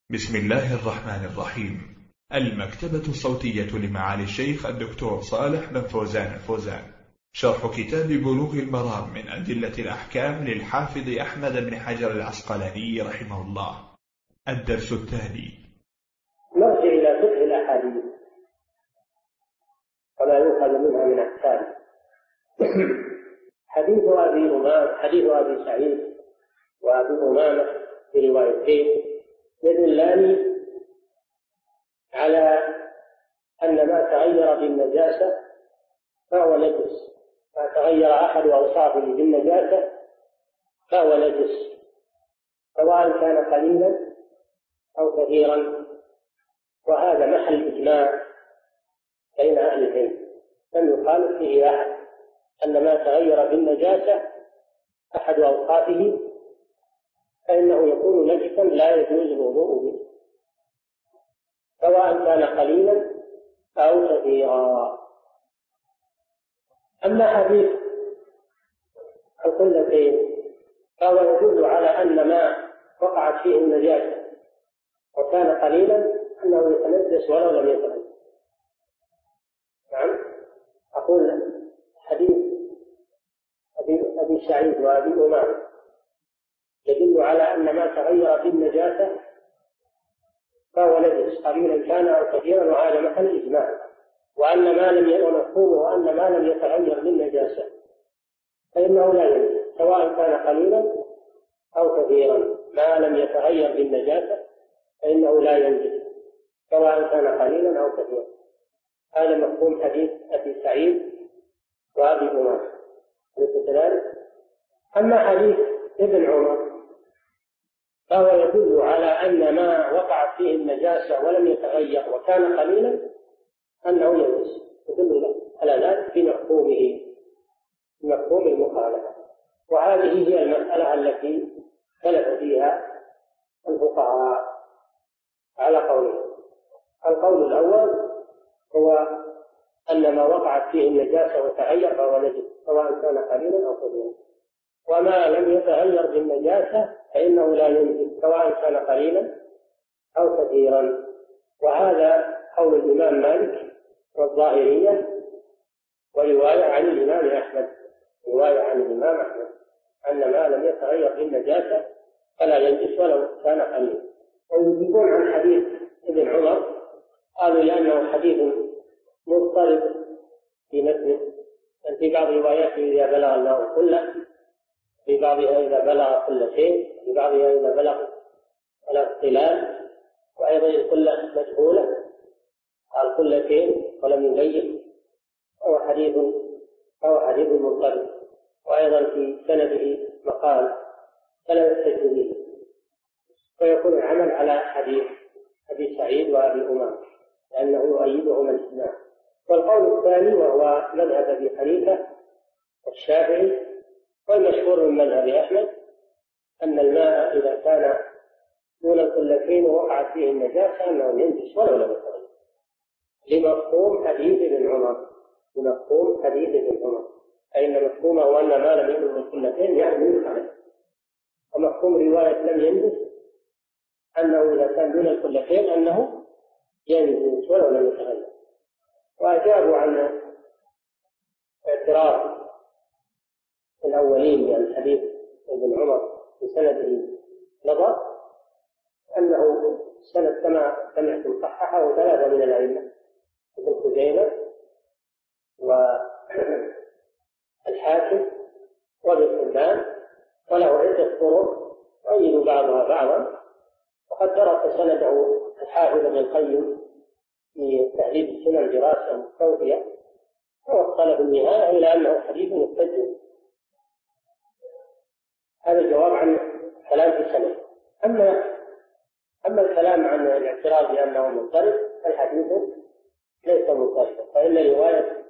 بسم الله الرحمن الرحيم. المكتبة الصوتية لمعالي الشيخ الدكتور صالح بن فوزان الفوزان، شرح كتاب بلوغ المرام من أدلة الأحكام للحافظ أحمد بن حجر العسقلاني رحمه الله. الدرس الثاني. نرجع إلى فقه الأحاديث وما يؤخذ منها من أحكام. حديث أبي سعيد وأبي أمامة في روايتين يدلان على أن ما تغير بالنجاسة فهو نجس، ما تغير أحد أوصافه بالنجاسة فهو نجس، سواء كان قليلا أو كثيرا، وهذا محل إجماع بين أهل العلم، لم يخالف فيه أحد أن ما تغير بالنجاسة أحد أوصافه فإنه يكون نجسا لا يجوز الوضوء به، سواء كان قليلا أو كثيرا. أما حديث القلتين فهو يدل على أن ما وقعت فيه النجاسة وكان قليلا أنه يتنجس ولو لم يتغير. نعم، أقول حديث أبي سعيد وأبي أمامة يدل على أن ما تغير بالنجاسة فهو نجس قليلا كان أو كثيرا، وهذا محل إجماع، وأن ما لم ونفهمه أن ما لم يتغير بالنجاسة فإنه لا ينجس، سواء كان قليلا أو كثيرا، ما لم يتغير بالنجاسة فإنه لا ينجس سواء كان قليلا أو كثيرا. هذا مفهوم حديث أبي سعيد وأبي أمامة. أما حديث ابن عمر فهو يدل على أن ما وقعت فيه النجاسة ولم يتغير وكان قليلا أنه ينجس، يدل على ذلك في مفهوم المخالفة. وهذه هي المسألة التي اختلف فيها الفقهاء على قولين. القول الأول هو أن ما وقعت فيه النجاسة وتغير فهو نجس، سواء كان قليلا أو كثيرا، وما لم يتغير بالنجاسة فإنه لا ينجس، سواء كان قليلا أو كثيرا. وهذا قول الإمام مالك والظاهرية، ورواية عن الإمام أحمد، أن ما لم يتغير بالنجاسة فلا ينجس ولو كان قليلا. ويجيبون عن حديث ابن عمر قالوا لأنه حديث مضطرب في متنه، في بعض رواياته إذا بلغ الماء كله، في بعضها إذا بلغ كل شيء، في بعضها إذا بلغ القلال، وأيضا القلة مجهولة قال قلتين ولم يبين، هو حديث مضطرب. وأيضا في سنده مقال فلا يحتج به، فيكون العمل على حديث أبي سعيد وأبي أمامة لأنه يؤيدهما الإجماع. والقول الثاني وهو مذهب أبي حنيفة والشافعي والمشهور من مذهب أحمد أن الماء إذا كان دون القلتين ووقعت فيه النجاسة أنه ينجس ولو لم يتغير، لمفهوم حديث ابن عمر، أين مفهومه أن ما لم يبلغ القلتين يعني ينجس، ومفهوم رواية لم ينجس أنه إذا كان دون القلتين أنه ينجس ولو لم يتغير. وأجابوا عن اعتراض الأولين يعني حديث ابن عمر في سنده نظر، أنه سند كما سمعتم صححه ثلاثة من الأئمة، ابن خزيمة والحاكم وابن حبان، وله عدة طرق يؤيد بعضها بعضا. وقد درس سنده الحافظ ابن القيم في تهذيب السنن دراسة مستوفية، ووصل في النهاية إلى أنه حديث مستجد. هذا الجواب عن كلام في السنة. أما الكلام عن الاعتراض بأنه مضطرب فالحديث ليس مضطربا، فإن رواية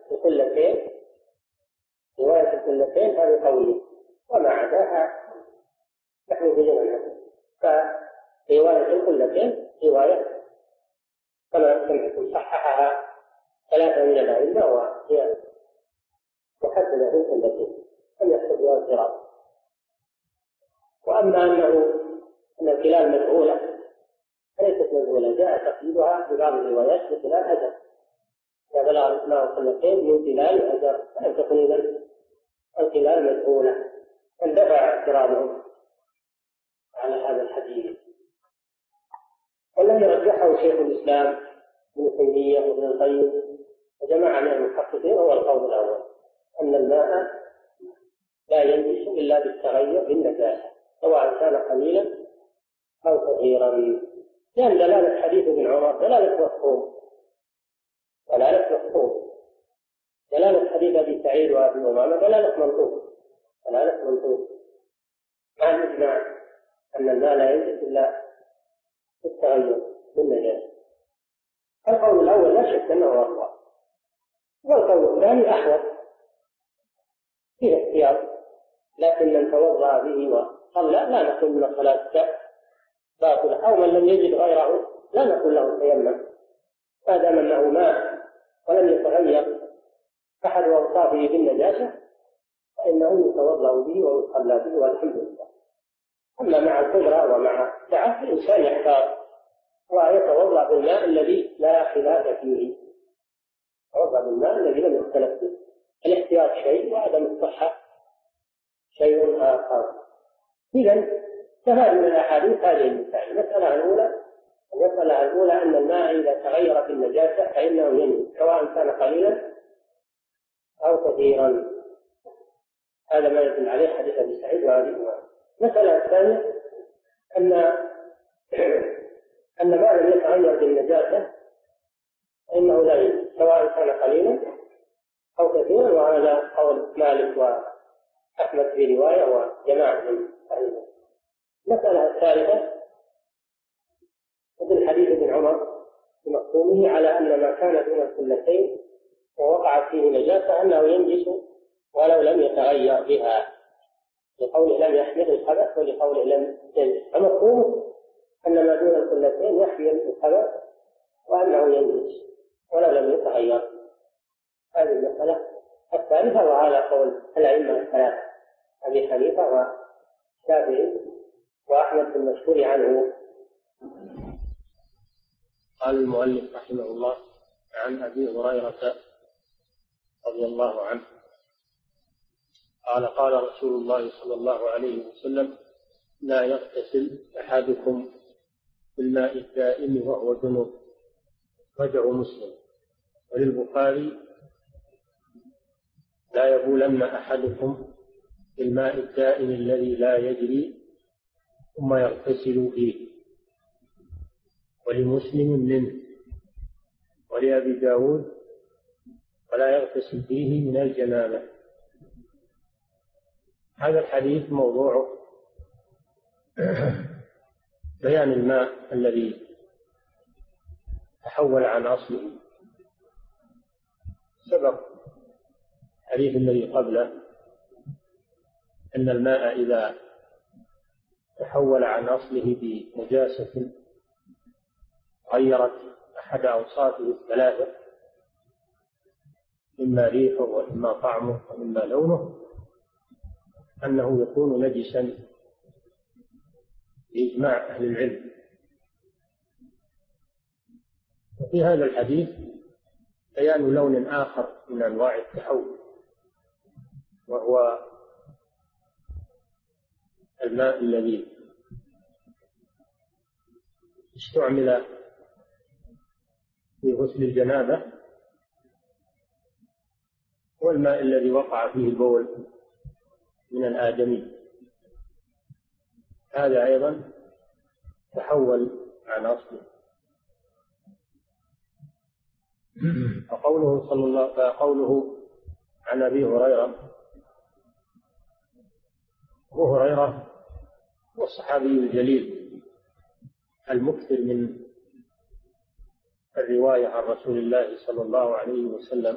الكلتين هذه قوية، وما عداها نحن بجمع عنها. فرواية الكلتين رواية كما سمعتم صححها ثلاثة من الأئمة، وهي محددة في الكلتين لم يحتجها اعتراض. وأما أن الكلال مجهولة فليس جاء تقييدها في بعض الروايات بخلال أجر، إذا بلغ الماء قلتين من خلال أجر فلم تكن إذن الخلال مجهولة، اندفع اعتراضهم على هذا الحديث. والذي رجحه شيخ الإسلام ابن تيمية وابن القيم وجماعة من المحققين هو القول الأول، أن الماء لا ينجس إلا بالتغير بالنجاسة سواء كان قليلا أو كثيرا، لأن دلالة حديث ابن عمر دلالة مفهوم، دلالة حديث أبي سعيد وأبي أمامة دلالة منطوق مع الإجماع أن الماء لا ينجس إلا بالتغير بالنجاسة. القول الأول لا شك أنه أقوى، والقول الثاني أحوط فيه احتياط، لكن من توضأ به وصلى لا نقول من الصلاة باطلة، أو من لم يجد غيره لا نقول له تيمم ما دام أنه ماء ولم يتغير أحد أوصافه بالنجاسة فإنه يتوضأ به ويصلى به والحمد لله. أما مع القدرة ومع السعة الإنسان يحتاط ويتوضأ بالماء الذي لا خلاف فيه، يتوضأ بالماء الذي لم يختلف فيه. الاحتياط شيء وعدم الصحة شيء آخر. إذن استفاد من الأحاديث هذه المسائل. المسألة الأولى أن الماء إذا تغير في النجاسة فإنه ينجس سواء كان قليلا أو كثيرا، هذا ما يدل عليه حديث أبي سعيد وأبي أمامة. المسألة الثانية أن ما لم يتغير بالنجاسة فإنه لا ينجس سواء كان قليلا أو كثيرا، وهذا قول مالك وأحمد في رواية وجماعة من أهل. المسألة الثالثة مثل حديث ابن عمر بمفهومه على أن ما كان دون القلتين ووقعت فيه نجاسة أنه ينجس ولو لم يتغير بها، لقوله لم يحمل الخبث ولقوله لم ينجس، فمفهومه أن ما دون القلتين يحمل الخبث وأنه ينجس ولو لم يتغير. هذه المسألة الثالثة، وهذا قول الأئمة الثلاثة أبي حنيفة والشافعي وأحمد بن المشهور عنه. قال المؤلف رحمه الله عن أبي هريرة رضي الله عنه قال قال رسول الله صلى الله عليه وسلم لا يغتسل أحدكم بالماء الدائم وهو جنوب، رجع مسلم. وللبخاري لا يبولن أحدكم بالماء الدائم الذي لا يجري ثم يغتسل فيه. ولمسلم منه. ولأبي داود ولا يغتسل فيه من الجنابة. هذا الحديث موضوع بيان الماء الذي تحول عن أصله. سبق الحديث الذي قبله أن الماء إذا تحول عن أصله بنجاسة غيرت أحد أوصافه الثلاثة، إما ريحه وإما طعمه وإما لونه، أنه يكون نجسا بإجماع أهل العلم. وفي هذا الحديث بيان لون آخر من أنواع التحول، وهو الماء الذي استعمل في غسل الجنابة والماء الذي وقع فيه البول من الآدمي، هذا أيضا تحول عن أصله. فقوله عن أبي هريرة، أبو هريرة هو الصحابي الجليل المكثر من الرواية عن رسول الله صلى الله عليه وسلم.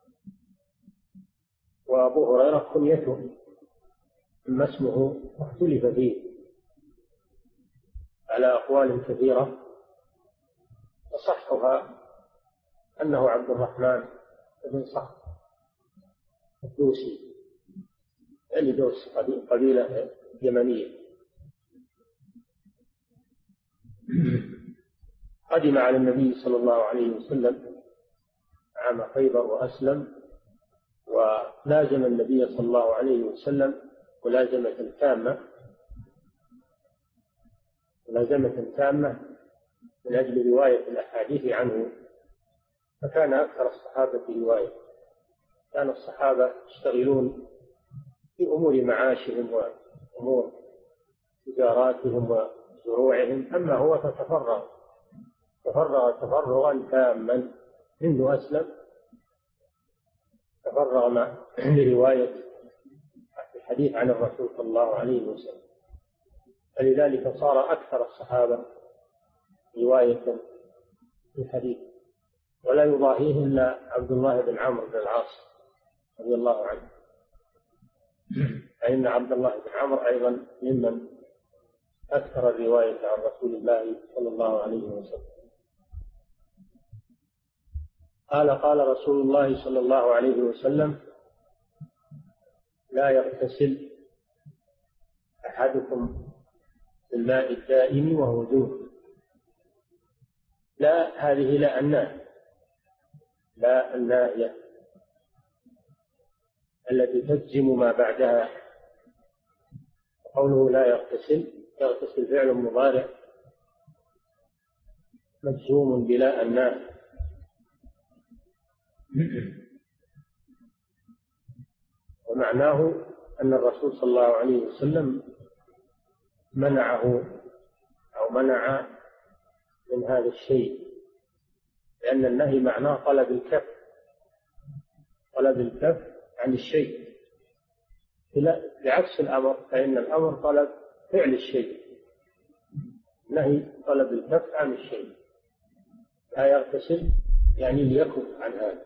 وأبو هريرة كنيته أما اسمه اختلف فيه على أقوال كثيرة، وصحها أنه عبد الرحمن بن صخر الدوسي، يعني دوس قبيلة يمنية. قدم على النبي صلى الله عليه وسلم عام خيبر وأسلم، ولازم النبي صلى الله عليه وسلم ملازمة تامة من أجل رواية الأحاديث عنه، فكان أكثر الصحابة رواية. كان الصحابة يشتغلون في أمور معاشهم وأمور تجاراتهم وزروعهم، أما هو فتفرغ تفرغا تاما منذ أسلم، تفرغ لرواية الحديث عن الرسول صلى الله عليه وسلم، فلذلك صار أكثر الصحابة رواية في الحديث، ولا يضاهيه إلا عبد الله بن عمرو بن العاص رضي الله عنه، فإن عبد الله بن عمرو أيضا ممن أكثر الرواية عن رسول الله صلى الله عليه وسلم. قال رسول الله صلى الله عليه وسلم: لا يغتسل أحدكم بالماء الدائم وهو جنب. لا، هذه لا الناهية التي تجزم ما بعدها. قوله لا يغتسل فعل مضارع مجزوم بلا الناهية، ومعناه أن الرسول صلى الله عليه وسلم منع من هذا الشيء، لأن النهي معناه طلب الكف عن الشيء، بعكس الأمر، فإن الأمر طلب فعل الشيء، النهي طلب الكف عن الشيء. لا يغتسل يعني ليكف عن هذا.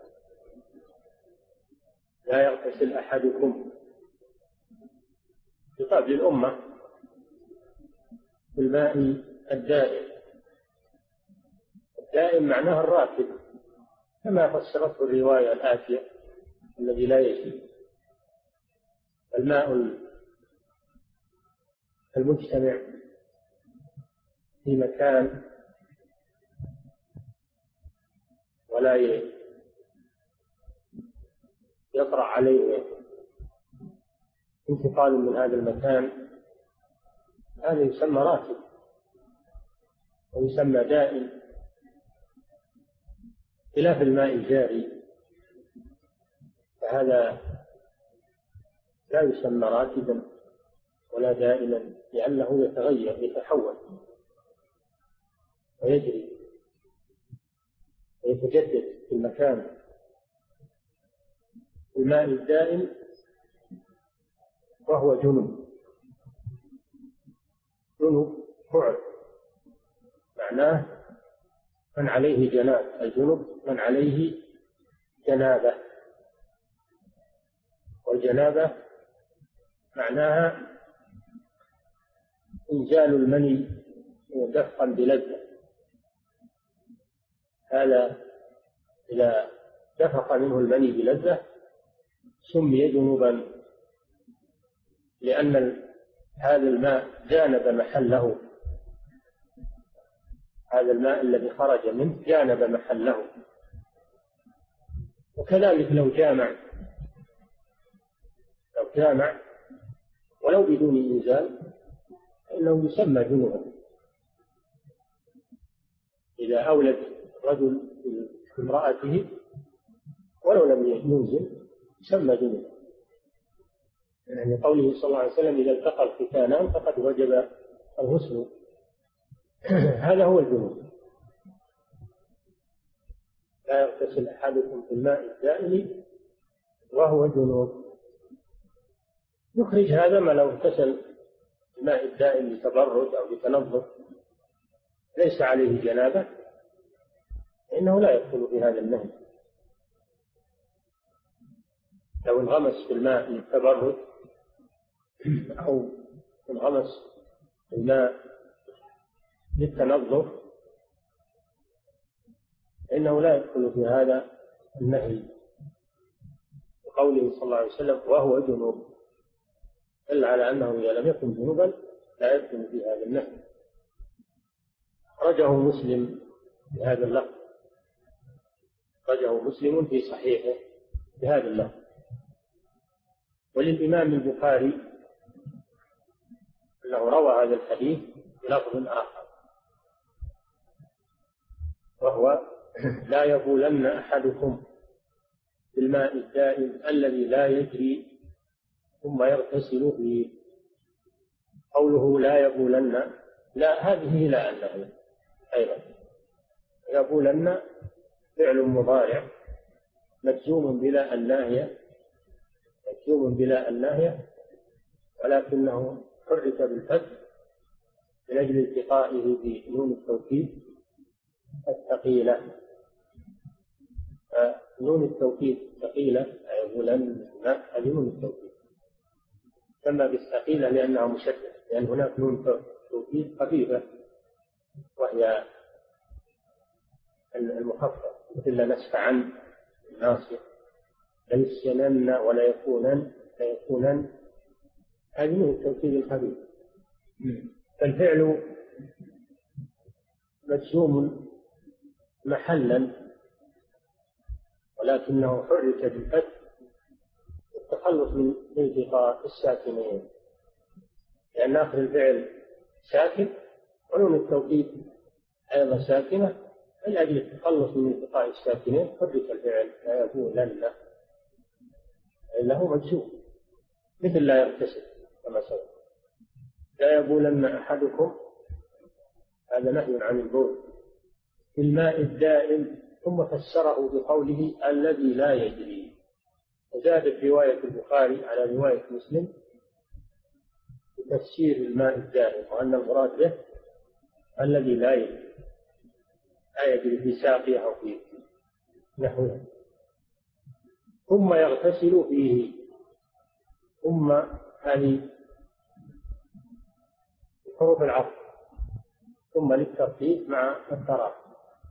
لا يغتسل أحدكم، خطاب للأمة، بالماء الدائم. الدائم معناه الراكد، كما فسرته الرواية الآتية: الذي لا يجري. الماء المجتمع في مكان ولا يطرأ عليه انتقال من هذا المكان، هذا يسمى راكد ويسمى دائم، خلاف الماء الجاري، فهذا لا يسمى راكدا ولا دائما، لأنه يتغير، يتحول ويجري ويتجدد في المكان. الماء الدائم وهو جنب بعد، معناه من عليه جناب، الجنب من عليه جنابة، والجنابة معناها إنزال المني دفقا بلذة. هذا إذا دفق منه المني بلذة سمي جنوبا، لأن هذا الماء جانب محله، هذا الماء الذي خرج منه جانب محله. وكذلك لو جامع ولو بدون إنزال فإنه يسمى جنوبا. إذا أولد رجل امرأته ولو لم ينزل يسمى جنوبا، يعني قوله صلى الله عليه وسلم: إذا التقى الختانان فقد وجب الغسل. هذا هو الجنوب. لا يغتسل أحدكم في الماء الدائم وهو جنوب. يخرج هذا ما لو اغتسل الماء الدائم لتبرد أو لتنظف ليس عليه جنابة، إنه لا يدخل في هذا النهي. لو انغمس في الماء للتبرد أو انغمس في الماء للتنظف إنه لا يدخل في هذا النهي. وقوله صلى الله عليه وسلم: وهو جنوب، دل على أنه إذا لم يكن جنوبا لا يدخل في هذا النهي. أخرجه مسلم بهذا اللفظ، أخرجه مسلم في صحيحه بهذا اللفظ. وللإمام البخاري أنه روى هذا الحديث بلفظ آخر، وهو لا يبولن أحدكم بالماء الدائم الذي لا يجري ثم يغتسل فيه. قوله لا يبولن، لا، هذه لا أنه أيضا يبولن فعل مضارع مجزوم بلا الناهية، مجزوم بلا الناهية، ولكنه حرك بالفتح من أجل التقائه بنون التوكيد الثقيلة. نون التوكيد ثقيلة، يبولن هذه نون التوكيد تسمى بالثقيلة لأنها مشددة، لأن هناك نون توكيد خفيفة وهي المخفف، مثل نسف عن الناصية، ليسينن ولا يكونن، هذه نون التوكيد الخفيف. فالفعل مجزوم محلا، ولكنه حرك بالفتح التخلص من التقاء الساكنين، لأن آخر الفعل ساكن ونون التوكيد أيضا ساكنة، من أجل التخلص من التقاء الساكنين حرك الفعل لا يبولن، إنه مجزوم مثل لا يغتسل كما سبق. لا يبولن أحدكم، هذا نهي عن البول في الماء الدائم، ثم فسره بقوله الذي لا يجري، وزادت رواية البخاري على رواية مسلم بتفسير الماء الدائم، وأن المراد به الذي لا يجري في ساقيه أو في نحوه. ثم يغتسل فيه، ثم هذه حروف العطف، ثم للترتيب مع التراخي،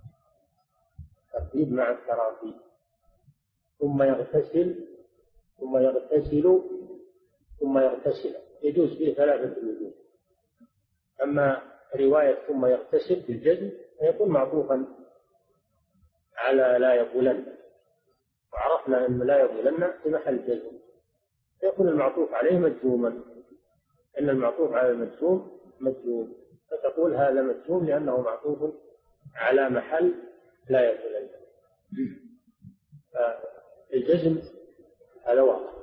ترتيب مع التراخي. ثم يغتسل، ثم يغتسل، ثم يغتسل، يجوز فيه ثلاثة وجوه. أما رواية ثم يغتسل بالجزم فيكون معطوفا على لا يبولن، وعرفنا أن لا يبولن في محل جزم، فيكون المعطوف عليه مجزوما، أن المعطوف على المجزوم مجزوم، فتقول هذا مجزوم لأنه معطوف على محل لا يبولن. الجزم هذا واضح،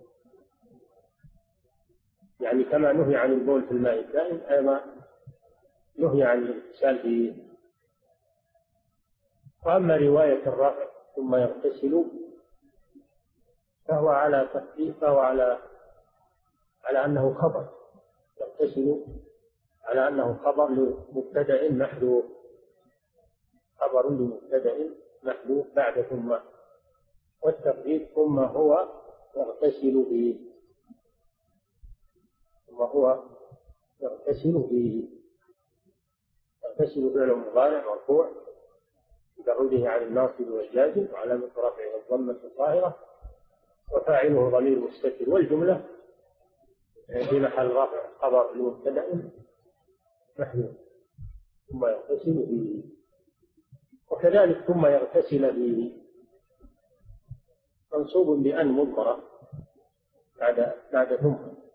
يعني كما نهي عن البول في الماء الدائم أيضا نهي عن الاغتسال فيه. وأما رواية الرفع ثم يغتسل فهو على تخفيف، فهو على أنه خبر، يغتسل على أنه خبر لمبتدأ محذوف، خبر لمبتدأ محذوف بعد ثم، والتقدير ثم هو يغتسل فيه، ثم هو يغتسل فيه. يغتسل فعل مضارع مرفوع بتعوده عن الناصب والجازم، وعلامة رفعه الضمة الظاهرة، وفاعله ضمير مستتر، والجملة في محل رفع خبر لمبتدأ محذوف، ثم يغتسل فيه. وكذلك ثم يغتسل فيه منصوب بأن مضمرة بعد ثم،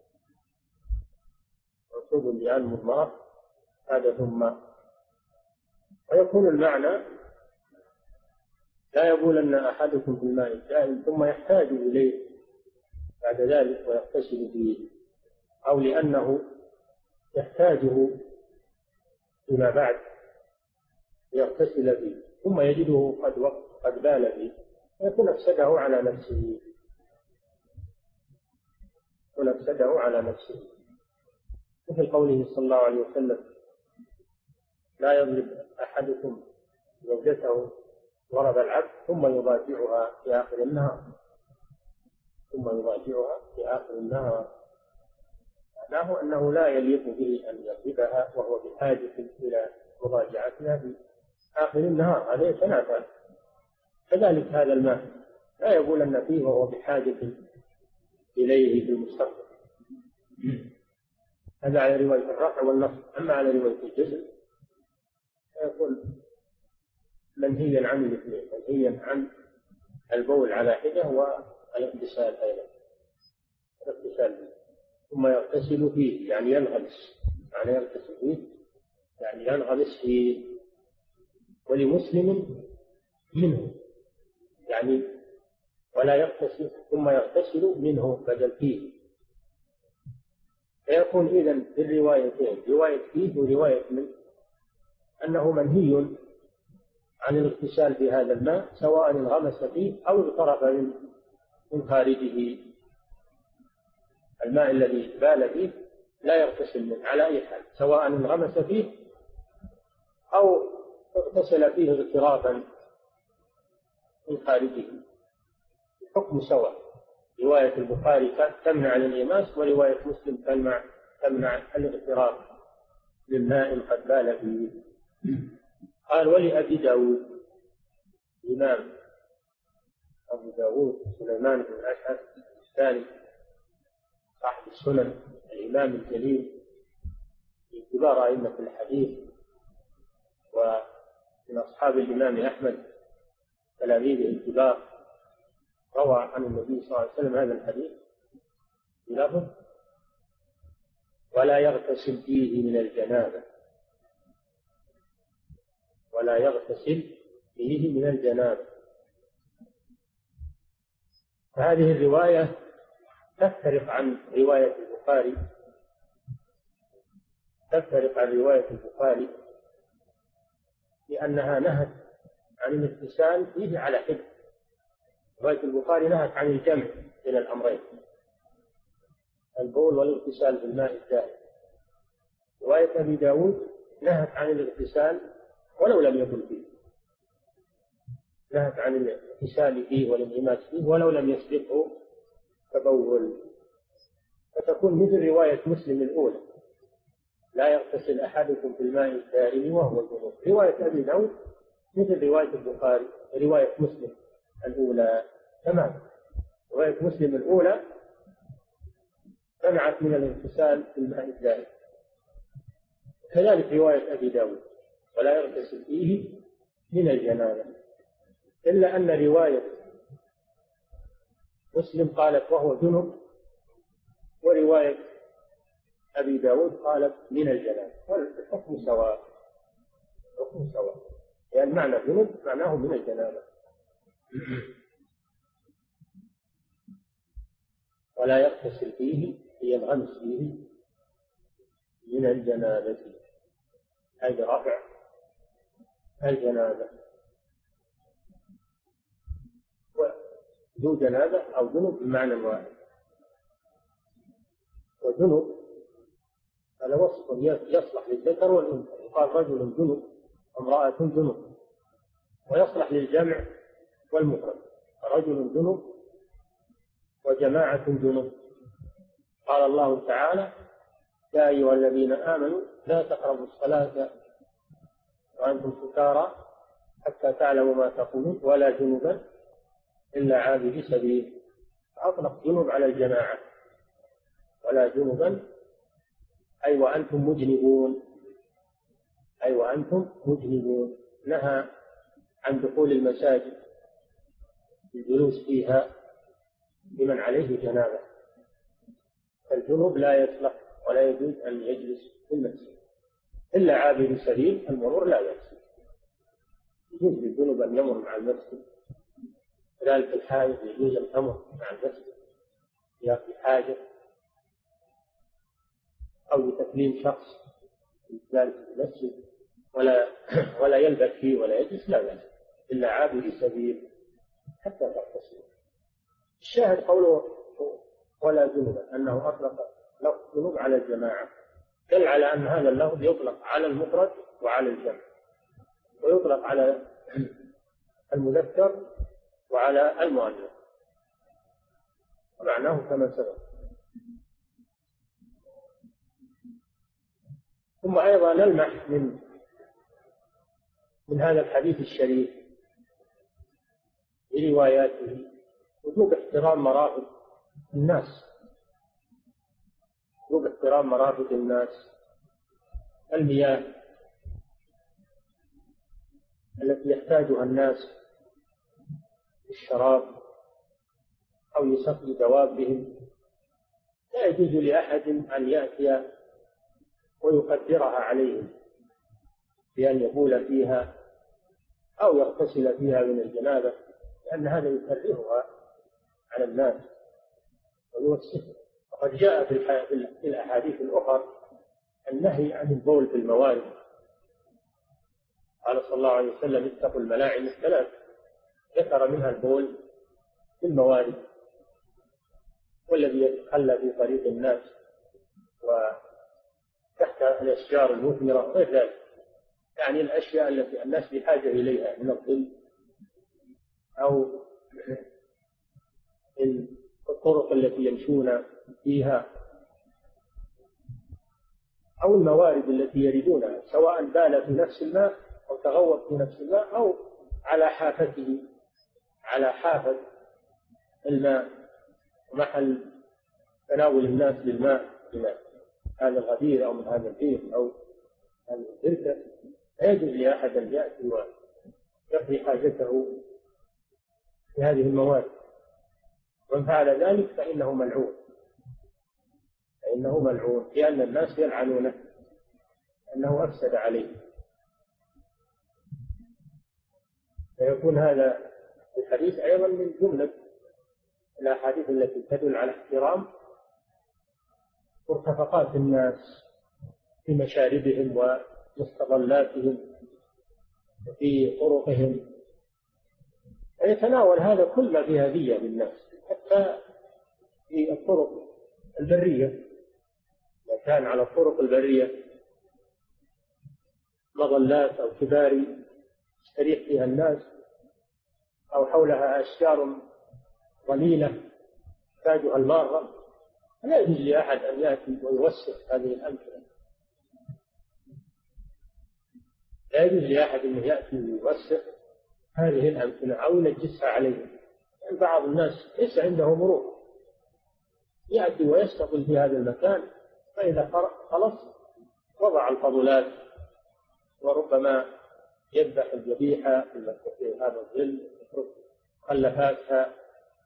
منصوب بأن مضمرة بعد ثم، ويكون المعنى لا يبولن أحدكم في الماء الدائم ثم يحتاج إليه بعد ذلك ويغتسل فيه، أو لأنه يحتاجه فيما بعد يغتسل فيه ثم يجده قد بال فيه، ويكون أفسده على نفسه، مثل قوله صلى الله عليه وسلم لا يضرب أحدكم زوجته ضرب العبد ثم يضاجعها في آخر النهار، معناه أنه لا يليق به أن يضربها وهو بحاجة إلى مضاجعتها في آخر النهار، هذا يتنافى. كذلك هذا الماء لا يبولن فيه وهو بحاجة إليه في المستقبل. هذا على رواية الرفع والنصب. أما على رواية الجزم فيكون منهيا عن الاثنين، منهيا عن البول على حدة والاغتسال أيضا، الاغتسال ثم يغتسل فيه يعني ينغمس، يعني يغتسل فيه يعني ينغمس فيه. ولمسلم منه يعني ولا يغتسل ثم يغتسل منه بدل فيه، فيكون إذن في الروايتين رواية فيه ورواية منه أنه منهي عن الاغتسال بهذا الماء سواء انغمس فيه أو اغترف من خارجه. الماء الذي بال فيه لا يغتسل منه على أي حال، سواء انغمس فيه أو اغتسل فيه اغترافا من خارجه، الحكم سواء. رواية البخاري تمنع الانغماس ورواية مسلم تمنع الاغتراف للماء قد بال فيه. قال ولأبي داود، الإمام أبو داود سليمان بن الأشعث الثاني صاحب السنن، الإمام الجليل من كبار أئمة الحديث ومن أصحاب الإمام أحمد تلاميذه الكبار، روى عن النبي صلى الله عليه وسلم هذا الحديث بلفظ ولا يغتسل فيه من الجنابة، ولا يغتسل فيه من الجنابة. فهذه الرواية تفترق عن رواية البخاري، تفترق عن رواية البخاري لأنها نهت عن الاغتسال فيه على حد. رواية البخاري نهت عن الجمع بين الأمرين، البول والاغتسال بالماء الدائم. رواية أبي داود نهت عن الاغتسال ولو لم يكن فيه، نهت عن الاغتسال فيه والانغماس فيه ولو لم يسبقه تبول. فتكون مثل رواية مسلم الأولى لا يغتسل أحدكم في الماء الدائم وهو جنوب. رواية أبي داود مثل رواية البخاري، رواية مسلم الأولى تمام. رواية مسلم الأولى منعت من الاغتسال في الماء الدائم، كذلك رواية أبي داود ولا يغتسل فيه من الجنابة، إلا أن رواية مسلم قالت وهو جنب، ورواية أبي داود قالت من الجنابة، والحكم سواء، الحكم سواء، يعني معنى جنب معناه من الجنابة. ولا يغتسل فيه ينغمس فيه من الجنابة، أي رفع الجنابة. وذو جنابة أو جنب بمعنى واحد. وجنب هذا وصف يصلح للذكر والأنثى، يقال رجل جنب امرأة جنب، ويصلح للجمع والمفرد، رجل جنب وجماعة جنب. قال الله تعالى يا أيها الذين آمنوا لا تقربوا الصلاة وأنتم سكارى حتى تعلموا ما تقولون ولا جنبا إلا عابري سبيل. أطلق جنب على الجماعة، ولا جنبا أي وأنتم مجنبون، أي وأنتم مجنبون. نهى عن دخول المساجد الجلوس فيها لمن عليه جنابة، فالجنوب لا يصلح ولا يجوز أن يجلس في المسجد إلا عابر سبيل، المرور لا يجوز، يجوز للجنوب أن يمر مع المسجد، كذلك الحائض يجوز الأمر مع المسجد في حاجة أو لتكليم شخص ذلك المسجد ولا يلبث فيه ولا يجلس، لا بأس إلا عابر سبيل حتى تغتسل. الشاهد قوله ولا جنبا أنه أطلق لفظ جنوب على الجماعة، دل على أن هذا اللفظ يطلق على المفرد وعلى الجمع، ويطلق على المذكر وعلى المؤنث، ومعناه كما سبق. ثم أيضا نلمح من هذا الحديث الشريف برواياته وجوب احترام مرافق الناس، وجوب احترام مرافق الناس. المياه التي يحتاجها الناس للشراب أو لسقي دوابهم، لا يجوز لأحد أن يأتي ويقدرها عليهم بأن يبول فيها أو يغتسل فيها من الجنابة، لأن هذا يكرهها على الناس ويوسخها. وقد جاء في الأحاديث الأخرى النهي عن البول في الموارد. قال صلى الله عليه وسلم: اتقوا الملاعن الثلاث، ذكر منها البول في الموارد، والذي يتخلى في طريق الناس وتحت الأشجار المثمرة غير ذلك، يعني الأشياء التي الناس بحاجة إليها من الظل أو الطرق التي يمشون فيها أو الموارد التي يردونها، سواء بال في نفس الماء أو تغوط في نفس الماء أو على حافته، على حافة الماء ومحل تناول الناس للماء من هذا الغدير أو من هذا البير أو هذه البركة. لا يجوز لأحد أن يأتي ويقضي حاجته في هذه الموارد، ومن فعل ذلك فإنه ملعون، لأن الناس يلعنونه أنه أفسد عليه. فيكون هذا الحديث أيضا من جملة الأحاديث التي تدل على احترام مرتفقات الناس في مشاربهم ومستظلاتهم وفي طرقهم، يتناول هذا كل ما فيه أذية للناس، حتى في الطرق البرية. إذا كان على الطرق البرية مظلات أو كباري يستريح فيها الناس أو حولها أشجار ظليلة تحتاجها المارة، لا يجوز لأحد أن يأتي ويوسخ هذه الأمكنة، لا يجوز لأحد أن يأتي ويوسخ هذه الأمكنة أو ينجسها عليهم. يعني بعض الناس ليس عنده مرور، يأتي ويستقل في هذا المكان، فإذا خلص وضع الفضلات وربما يذبح الذبيحة في هذا الظل، يترك مخلفاتها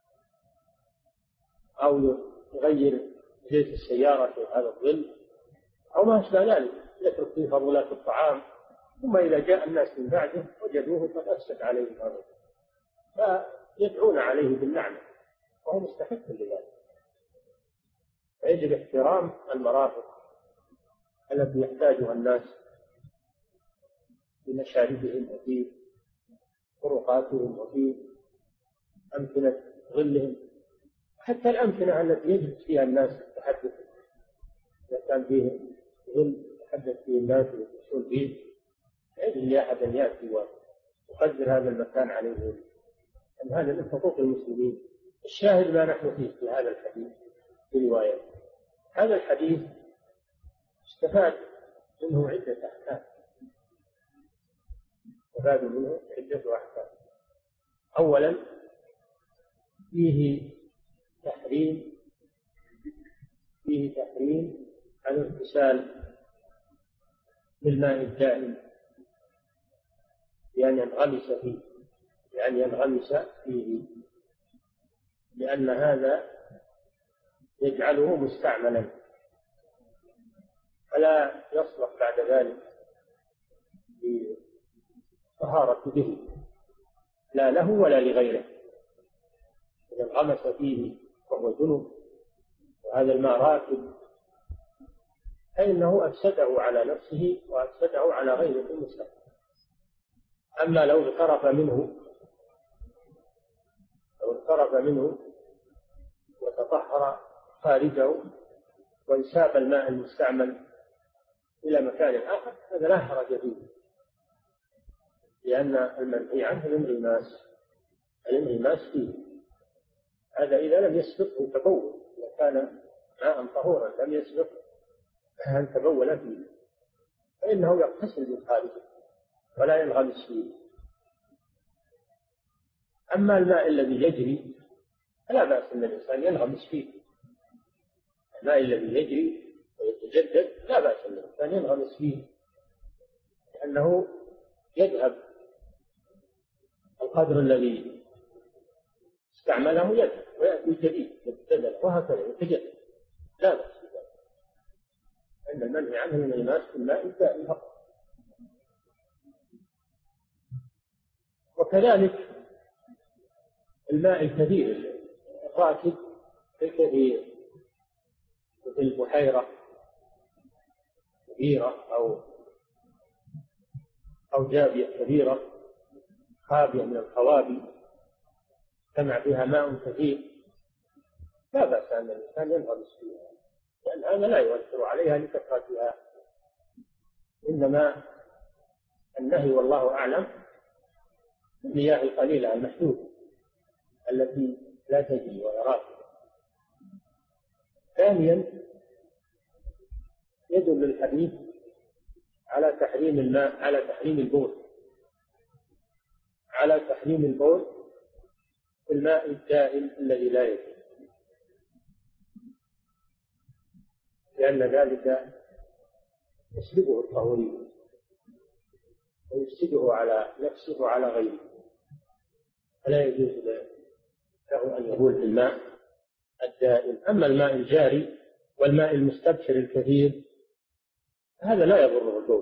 أو يغير زيت السيارة في هذا الظل أو ما أشبه ذلك، يترك فيه فضلات الطعام، ثم إذا جاء الناس من بعده وجدوه قد أفسد عليه هذا، فيدعون عليه باللعنة وهو مستحق لذلك. فيجب احترام المرافق التي يحتاجها الناس في مشاربهم وفي طرقاتهم وفي أمكنة ظلهم، حتى الأمكنة التي يجلس فيها الناس يتحدث، إذا كان فيه ظل يتحدث فيه الناس ويجلسون فيه، يجب لأحد أن يأتي ويقدر هذا المكان عليه، أن هذا من حقوق المسلمين. الشاهد ما نحن فيه في هذا الحديث في رواية هذا الحديث استفاد منه عدة أحكام. أولا فيه تحريم على الاغتسال بالماء الدائم بأن ينغمس فيه، لأن هذا يجعله مستعملا فلا يصلح بعد ذلك للطهارة به لا له ولا لغيره. إذا انغمس فيه وهو جنب وهذا الماء راكد فإنه أفسده على نفسه وأفسده على غيره في المستقبل. أما لو اغترف منه وتطهر خارجه وانساب الماء المستعمل إلى مكان آخر هذا لا حرج فيه، لأن المنهي عنه الانغماس فيه. هذا إذا لم يسبقه تبول، إذا كان ماء طهورا لم يسبق أن تبول فيه فإنه يغتسل من خارجه ولا ينغمس فيه. أما الماء الذي يجري فلا بأس أن الإنسان ينغمس فيه، الماء الذي يجري ويتجدد لا بأس أن الإنسان ينغمس فيه، لأنه يذهب القدر الذي استعمله يذهب ويأتي جديد يتبدل وهكذا يتجدد، لا بأس بذلك. أن المنهي عنه من الماس في الماء الدائم فقط. وكذلك الماء الكثير الراكد الكثير مثل البحيرة كبيرة أو جابية كبيرة خابية من الخوابي جمع فيها ماء كثير، لا بأس أن الإنسان ينغمس فيها، لأن هذا لا يؤثر عليها لكثرتها، إنما النهي والله أعلم المياه القليلة المحدودة التي لا تجري وهي راكدة. ثانيا يدل الحديث على تحريم الماء، على تحريم البول، على تحريم البول في الماء الدائم الذي لا يجري، لأن ذلك يسلبه الطهورية ويفسده على نفسه وعلى غيره، فلا يجوز له أن يبول في الماء الدائم. أما الماء الجاري والماء المستبشر الكثير هذا لا يضره البول،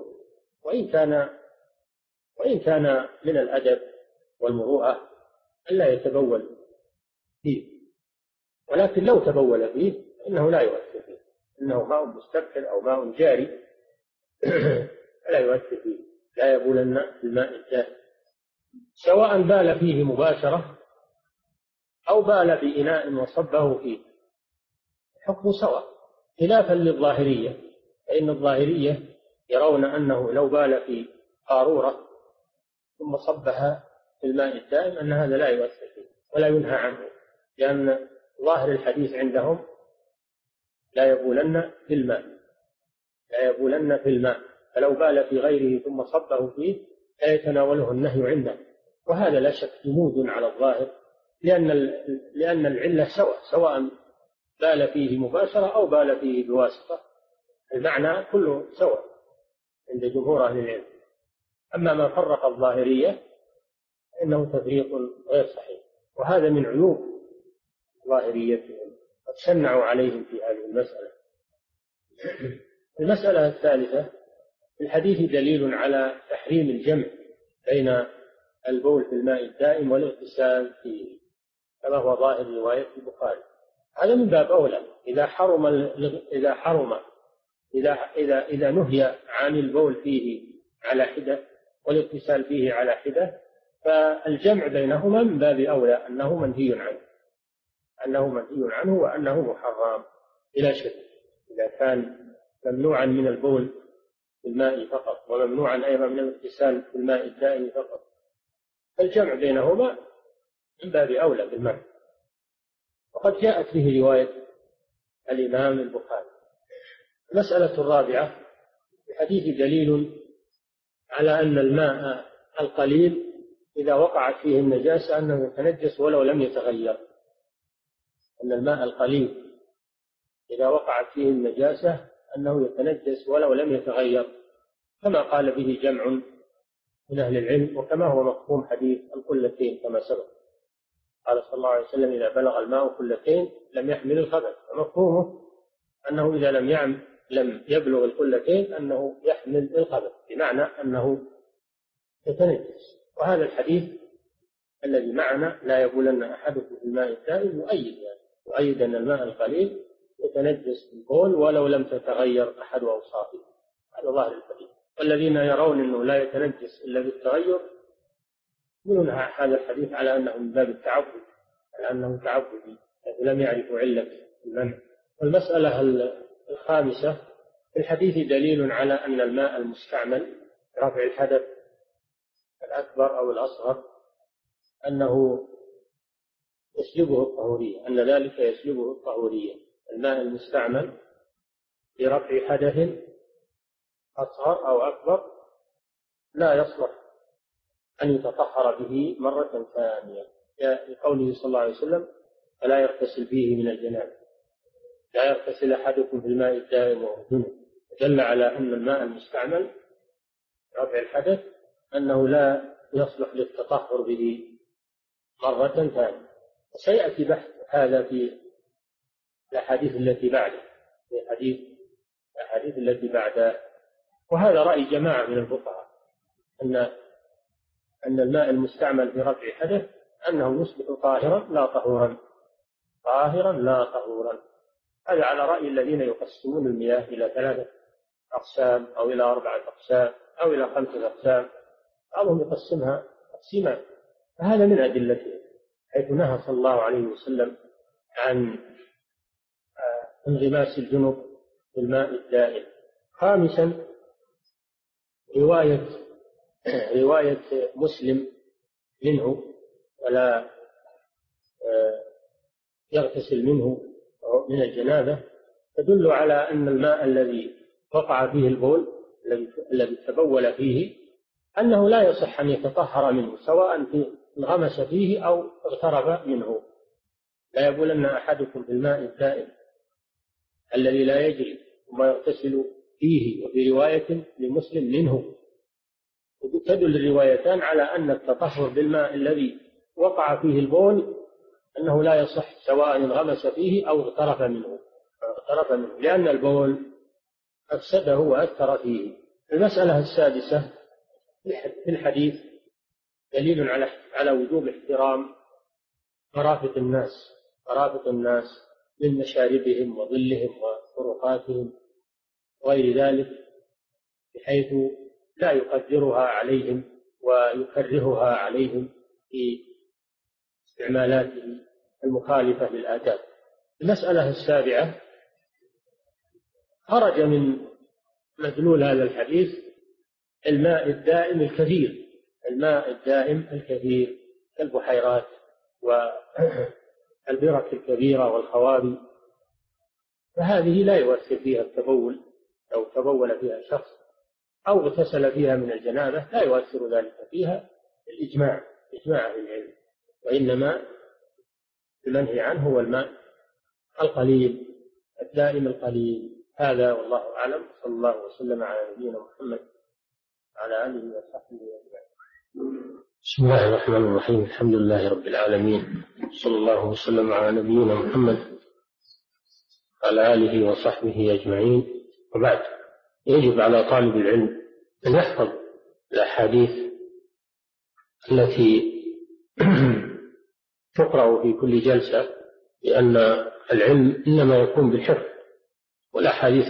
وإن كان من الأدب والمروءة ألا يتبول فيه، ولكن لو تبول فيه إنه لا يؤثر فيه، إنه ماء مستبشر أو ماء جاري لا يؤثر فيه، لا يبولن في الماء الدائم، سواء بال فيه مباشرة أو بال في إناء وصبه فيه، حكم سواء، خلافا للظاهرية، فإن الظاهرية يرون أنه لو بال في قارورة ثم صبها في الماء الدائم أن هذا لا يؤثر فيه ولا ينهى عنه، لأن ظاهر الحديث عندهم لا يبولن في الماء، لا يبولن في الماء، فلو بال في غيره ثم صبه فيه لا يتناوله النهي عنده، وهذا لا شك جمود على الظاهر، لأن العلة سواء بال فيه مباشرة أو بال فيه بواسطة، المعنى كله سواء عند جمهور أهل العلم. أما ما فرق الظاهرية إنه تفريق غير صحيح، وهذا من عيوب ظاهريتهم، قد شنعوا عليهم في هذه المسألة. المسألة الثالثة، في الحديث دليل على تحريم الجمع بين البول في الماء الدائم والاغتسال فيه، كما هو ظاهر رواية البخاري. هذا من باب أولى، إذا نهي عن البول فيه على حدة والاغتسال فيه على حدة، فالجمع بينهما من باب أولى، أنه منهي عنه وأنه محرم إلى شك. إذا كان ممنوعا من البول في الماء فقط وممنوعا أيضا من الاغتسال في الماء الدائم فقط، فالجمع بينهما من باب أولى بالمعنى. وقد جاءت به رواية الإمام البخاري. المسألة الرابعة، في حديث دليل على أن الماء القليل إذا وقعت فيه النجاسة أنه يتنجس ولو لم يتغير، أن الماء القليل إذا وقعت فيه النجاسة أنه يتنجس ولو لم يتغير، كما قال به جمع من أهل العلم، وكما هو مفهوم حديث القلتين كما سبق، قال صلى الله عليه وسلم: إذا بلغ الماء قلتين لم يحمل الخبث، ومفهومه أنه إذا لم يبلغ القلتين أنه يحمل الخبث، بمعنى أنه يتنجس. وهذا الحديث الذي معنا: لا يبولن أحدكم في الماء الدائم، يؤيد أن الماء القليل يتنجس بالبول ولو لم تتغير أحد أوصافه، هذا ظاهر الحديث. والذين يرون أنه لا يتنجس إلا بالتغير يقولون هذا الحديث على أنه من باب التعبد، على أنه تعبدي، لم يعرفوا علة المنع. والمسألة الخامسة، في الحديث دليل على أن الماء المستعمل رفع الحدث الأكبر أو الأصغر أنه يسلبه الطهورية، أن ذلك يسلبه الطهورية. الماء المستعمل لرفع حدث أصغر أو أكبر لا يصلح أن يتطهر به مرة ثانية، لقوله صلى الله عليه وسلم: فلا يغتسل فيه من الجنابة، لا يغتسل أحدكم في الماء الدائم وهو جنب. دل على أن الماء المستعمل رفع الحدث أنه لا يصلح للتطهر به مرة ثانية. وسيأتي بحث هذا في الأحاديث التي بعده، في الأحاديث التي بعدها. وهذا رأي جماعة من الفقهاء أن الماء المستعمل في رفع حدث أنه يصبح طاهرا لا طهورا، طاهرا لا طهورا. هذا على رأي الذين يقسمون المياه إلى 3 أقسام أو إلى 4 أقسام أو إلى 5 أقسام، بعضهم يقسمها تقسيما. فهذا من أدلته، حيث نهى صلى الله عليه وسلم عن انغماس الجنب في الماء الدائم. خامسا، رواية مسلم منه ولا يغتسل منه من الجنابة تدل على أن الماء الذي وقع فيه البول الذي تبول فيه أنه لا يصح أن يتطهر منه، سواء انغمس فيه أو اغترف منه. لا يبولن أحدكم في الماء الدائم الذي لا يجري ثم يغتسل فيه. وفي رواية لمسلم منه. تدل الروايتان على أن التطهر بالماء الذي وقع فيه البول أنه لا يصح، سواء انغمس فيه أو اغترف منه، لأن البول أفسده وأثر فيه. المسألة السادسة في الحديث دليل على وجوب احترام مرافق الناس من مشاربهم وظلهم وطرقاتهم وغير ذلك، بحيث لا يقدرها عليهم ويكرهها عليهم في استعمالاتهم المخالفة للآداب. المسألة السابعة، خرج من مدلول هذا الحديث الماء الدائم الكثير كالبحيرات والبرك الكبيرة والخوابي، فهذه لا يؤثر فيها التبول. لو تبول فيها شخص أو اغتسل فيها من الجنابة لا يؤثر ذلك فيها إجماع أهل العلم، وإنما المنهي عنه هو الماء القليل الدائم القليل. هذا والله أعلم. صلى الله وسلم على نبينا محمد وعلى آله وصحبه أجمعين. بسم الله الرحمن الرحيم. الحمد لله رب العالمين، صلى الله وسلم على نبينا محمد وعلى آله وصحبه أجمعين. وبعد، يجب على طالب العلم أن يحفظ الأحاديث التي تقرأ في كل جلسة، لأن العلم إنما يكون بالحفظ، والأحاديث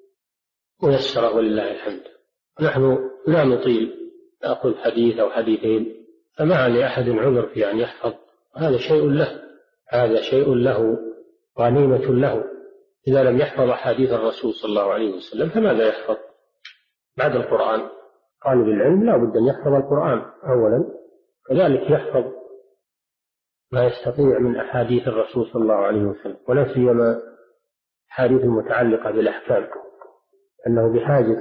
ميسرة ولله الحمد. نحن لا نطيل، نأخذ حديث أو حديثين، فما لأحد عذر في أن يحفظ. هذا شيء له غنيمة له. إذا لم يحفظ أحاديث الرسول صلى الله عليه وسلم فماذا يحفظ بعد القرآن؟ طالب العلم لا بد أن يحفظ القرآن أولا، كذلك يحفظ ما يستطيع من أحاديث الرسول صلى الله عليه وسلم، ولا سيما الأحاديث المتعلقة بالأحكام، أنه بحاجة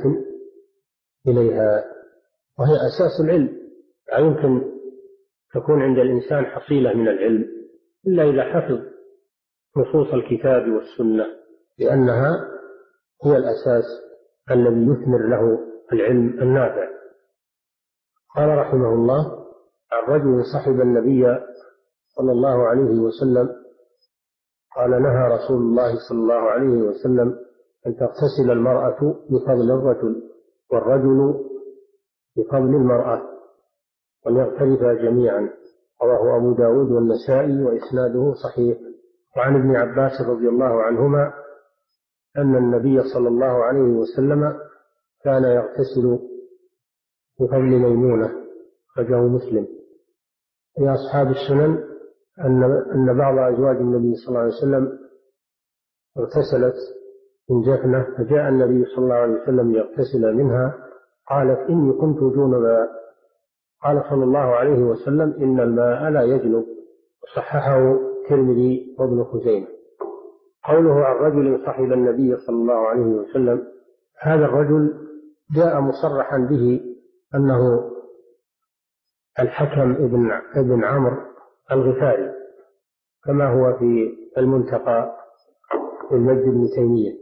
إليها، وهي أساس العلم. لا يمكن تكون عند الإنسان حصيلة من العلم إلا إذا حفظ نصوص الكتاب والسنة، لأنها هي الأساس الذي يثمر له العلم النافع. قال رحمه الله: عن رجل صحب النبي صلى الله عليه وسلم قال: نهى رسول الله صلى الله عليه وسلم أن تغتسل المرأة بفضل الرجل والرجل بفضل المرأة، وأن يغترفا جميعا. رواه أبو داود والنسائي وإسناده صحيح. وعن ابن عباس رضي الله عنهما أن النبي صلى الله عليه وسلم كان يغتسل بفضل ميمونة، أخرجه مسلم. في أصحاب السنن أن بعض أزواج النبي صلى الله عليه وسلم اغتسلت من جفنة، فجاء النبي صلى الله عليه وسلم يغتسل منها، قالت: إني كنت جنبا. قال صلى الله عليه وسلم: إن الماء لا يجنب. وصححه الترمذي وابن خزيمة. قوله عن رجل صحب النبي صلى الله عليه وسلم، هذا الرجل جاء مصرحا به أنه الحكم ابن عمرو الغفاري، كما هو في المنتقى للمجد بن تيمية.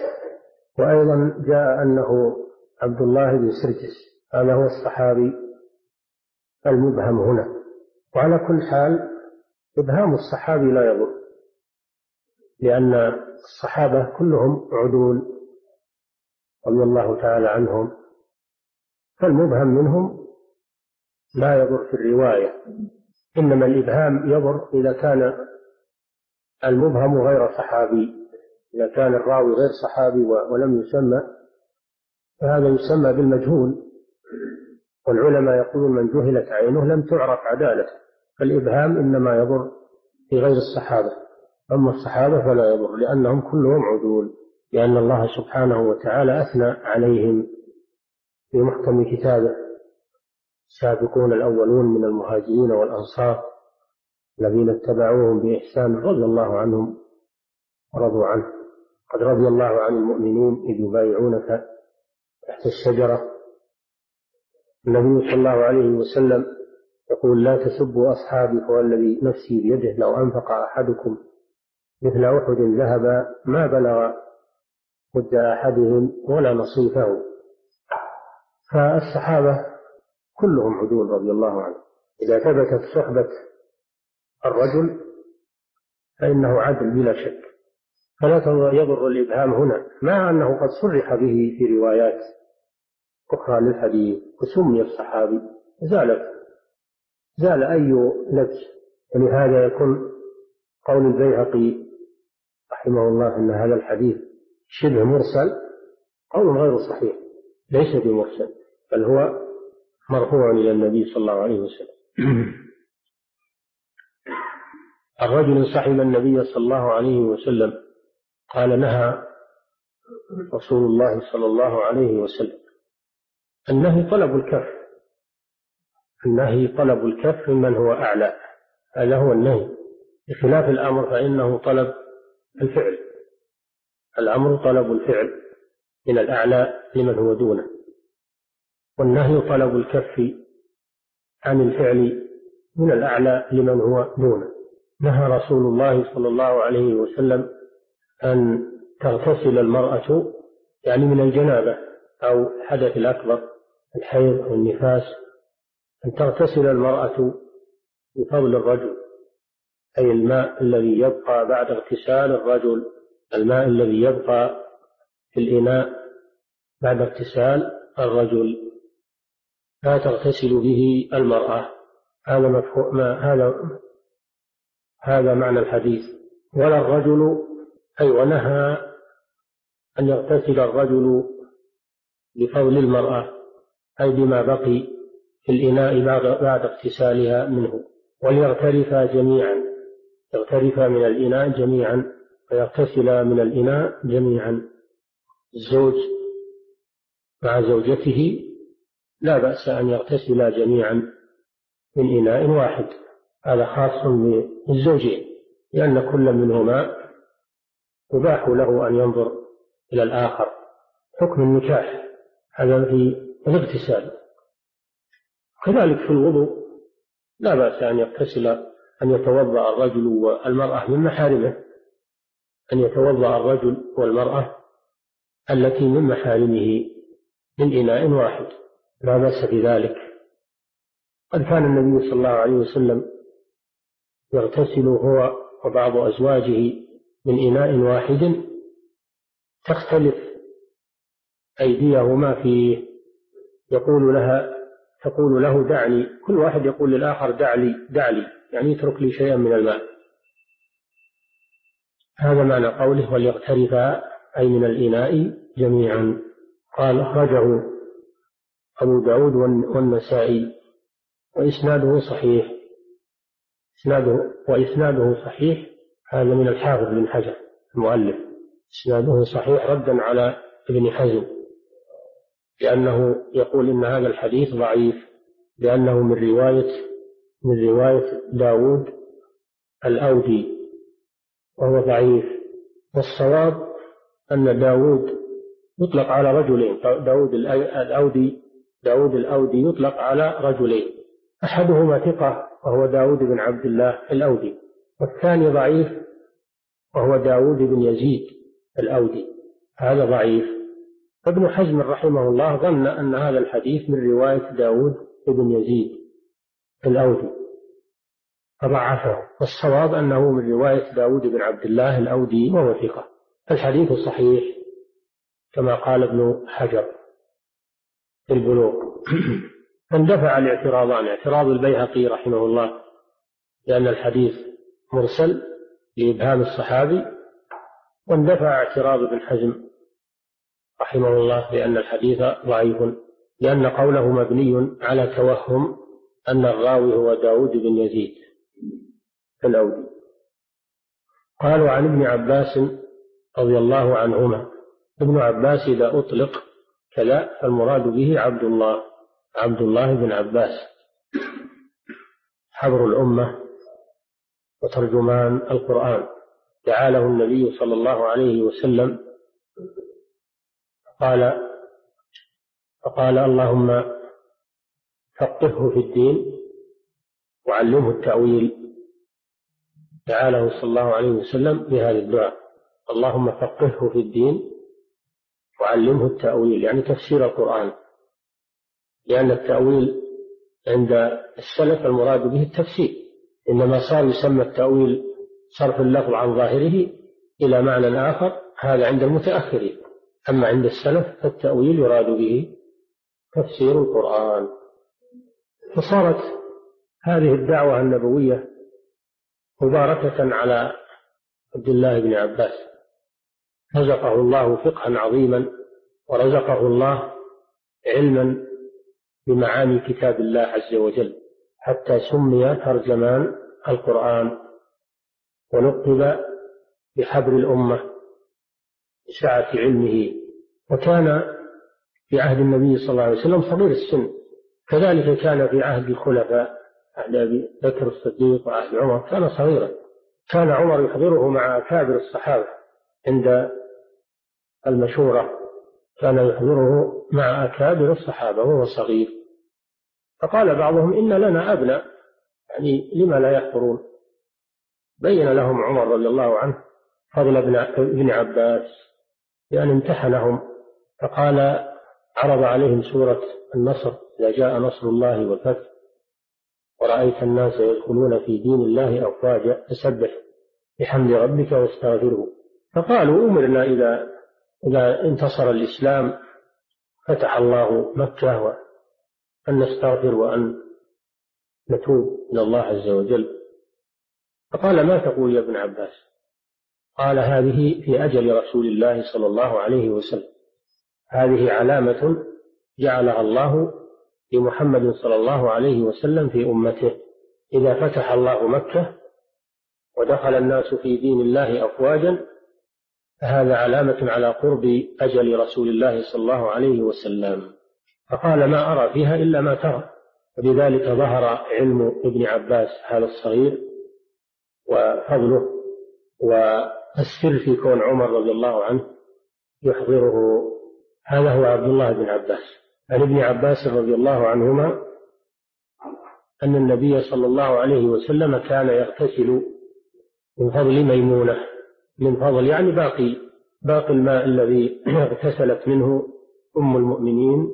وأيضا جاء أنه عبد الله بن سرجس، هذا هو الصحابي المبهم هنا. وعلى كل حال إبهام الصحابي لا يضر، لأن الصحابة كلهم عدول رضي الله تعالى عنهم، فالمبهم منهم لا يضر في الرواية. إنما الإبهام يضر إذا كان المبهم غير صحابي، إذا كان الراوي غير صحابي ولم يسمى، فهذا يسمى بالمجهول، والعلماء يقولون من جهلت عينه لم تعرف عدالته، فالإبهام إنما يضر في غير الصحابة، أما الصحابة فلا يضر لأنهم كلهم عدول، لأن الله سبحانه وتعالى أثنى عليهم في محكم كتابه: السابقون الأولون من المهاجرين والأنصار الذين اتبعوهم بإحسان رضي الله عنهم ورضوا عنه، قد رضي الله عن المؤمنين إذ يبايعونك تحت الشجرة. النبي صلى الله عليه وسلم يقول: لا تسبوا أصحابي فوالذي نفسي بيده لو أنفق أحدكم مثل أحد ذهبا ما بلغ مد أحدهم ولا نصيفه. فالصحابة كلهم عدول رضي الله عنهم، إذا ثبتت صحبة الرجل فإنه عدل بلا شك، فلا يضر الإبهام هنا، مع أنه قد صرح به في روايات أخرى للحديث وسمي الصحابي، زال أي لبس. ولهذا يكون قول البيهقي رحمه الله أن هذا الحديث شبه مرسل قول غير صحيح، ليس بمرسل بل هو مرفوع إلى النبي صلى الله عليه وسلم. الرجل صحب النبي صلى الله عليه وسلم قال: نهى رسول الله صلى الله عليه وسلم. النهي طلب الكف ممن هو أعلى، هذا هو النهي، بخلاف الأمر فإنه طلب الفعل. الأمر طلب الفعل من الأعلى لمن هو دونه، والنهي طلب الكف عن الفعل من الأعلى لمن هو دونه. نهى رسول الله صلى الله عليه وسلم أن تغتسل المرأة يعني من الجنابة أو الحدث الأكبر الحيض أو النفاس، أن تغتسل المرأة بفضل الرجل، أي الماء الذي يبقى بعد اغتسال الرجل، الماء الذي يبقى في الإناء بعد اغتسال الرجل لا تغتسل به المرأة. هذا مفهوم، هذا معنى الحديث. ولا الرجل، أي ونهى أن يغتسل الرجل بفضل المرأة، أي بما بقي في الإناء بعد اغتسالها منه، وليغترفا جميعا، يغترفا من الإناء جميعا ويغتسلا من الإناء جميعا. الزوج مع زوجته لا بأس أن يغتسلا جميعا من إناء واحد، هذا خاص بالزوجين، لأن كل منهما يباح له أن ينظر إلى الآخر، حكم النكاح هذا في الاغتسال. كذلك في الوضوء لا بأس أن يغتسل، أن يتوضأ الرجل والمرأة من محارمه، أن يتوضأ الرجل والمرأة التي من محارمه من إناء واحد، لا بأس بذلك. قد كان النبي صلى الله عليه وسلم يغتسل هو وبعض أزواجه من إناء واحد تختلف أيديهما فيه، تقول له دعني، كل واحد يقول للآخر دع لي، يعني اترك لي شيئا من الماء. هذا معنى قوله وليغترفا، أي من الإناء جميعا. قال: أخرجه أبو داود والنسائي وإسناده صحيح. وإسناده صحيح هذا من الحافظ بن حجر المؤلف، إسناده صحيح ردا على ابن حزم، لأنه يقول إن هذا الحديث ضعيف، لأنه من رواية داود الأودي وهو ضعيف. والصواب أن داود يطلق على رجلين، داود الأودي يطلق على رجلين، أحدهما ثقة وهو داود بن عبد الله الأودي، والثاني ضعيف وهو داود بن يزيد الأودي، هذا ضعيف. ابن حزم رحمه الله ظن أن هذا الحديث من رواية داود بن يزيد الأودي، فضعفه، والصواب أنه من رواية داود بن عبد الله الأودي وهو ثقة. الحديث صحيح كما قال ابن حجر في البلوغ. فاندفع الاعتراضان، اعتراض البيهقي رحمه الله لأن الحديث مرسل لإبهام الصحابي، واندفع اعتراض ابن حزم رحمه الله لأن الحديث ضعيف، لأن قوله مبني على توهم أن الراوي هو داود بن يزيد الأودي. قالوا عن ابن عباس رضي الله عنهما: ابن عباس إذا أطلق كلا فالمراد به عبد الله بن عباس حبر الأمة وترجمان القرآن. دعا له النبي صلى الله عليه وسلم فقال اللهم فقهه في الدين وعلمه التأويل. دعا له صلى الله عليه وسلم بهذا الدعاء: اللهم فقهه في الدين وعلمه التأويل، يعني تفسير القرآن، لأن التأويل عند السلف المراد به التفسير، إنما صار يسمى التأويل صرف اللفظ عن ظاهره إلى معنى آخر، هذا عند المتأخرين. أما عند السلف فالتأويل يراد به تفسير القرآن. فصارت هذه الدعوة النبوية مباركة على عبد الله بن عباس، رزقه الله فقها عظيما، ورزقه الله علما بمعاني كتاب الله عز وجل، حتى سمي ترجمان القرآن ولقب بحبر الأمة بسعة علمه. وكان في عهد النبي صلى الله عليه وسلم صغير السن، كذلك كان في عهد الخلفاء، عهد أبي بكر الصديق وعهد عمر كان صغيرا. كان عمر يحضره مع أكابر الصحابة عند المشورة، كان يحضره مع أكابر الصحابة وهو صغير. فقال بعضهم: إن لنا أبناء، يعني لما لا يحضرون؟ بين لهم عمر رضي الله عنه فضل ابن عباس لأن امتحنهم، فقال: عرض عليهم سورة النصر: إذا جاء نصر الله والفتح ورأيت الناس يدخلون في دين الله أفواجا فسبح بحمد ربك واستغفره. فقالوا: أمرنا إذا انتصر الإسلام فتح الله مكة وأن نستغفر وأن نتوب إلى الله عز وجل. فقال: ما تقول يا ابن عباس؟ قال: هذه في أجل رسول الله صلى الله عليه وسلم، هذه علامة جعلها الله لمحمد صلى الله عليه وسلم في أمته، إذا فتح الله مكة ودخل الناس في دين الله أفواجا فهذا علامة على قرب أجل رسول الله صلى الله عليه وسلم. فقال: ما أرى فيها إلا ما ترى. وبذلك ظهر علم ابن عباس هذا الصغير وفضله، والسر في كون عمر رضي الله عنه يحضره. هذا هو عبد الله بن عباس. عن ابن عباس رضي الله عنهما أن النبي صلى الله عليه وسلم كان يغتسل من فضل ميمونة، من فضل يعني باقي الماء الذي اغتسلت منه أم المؤمنين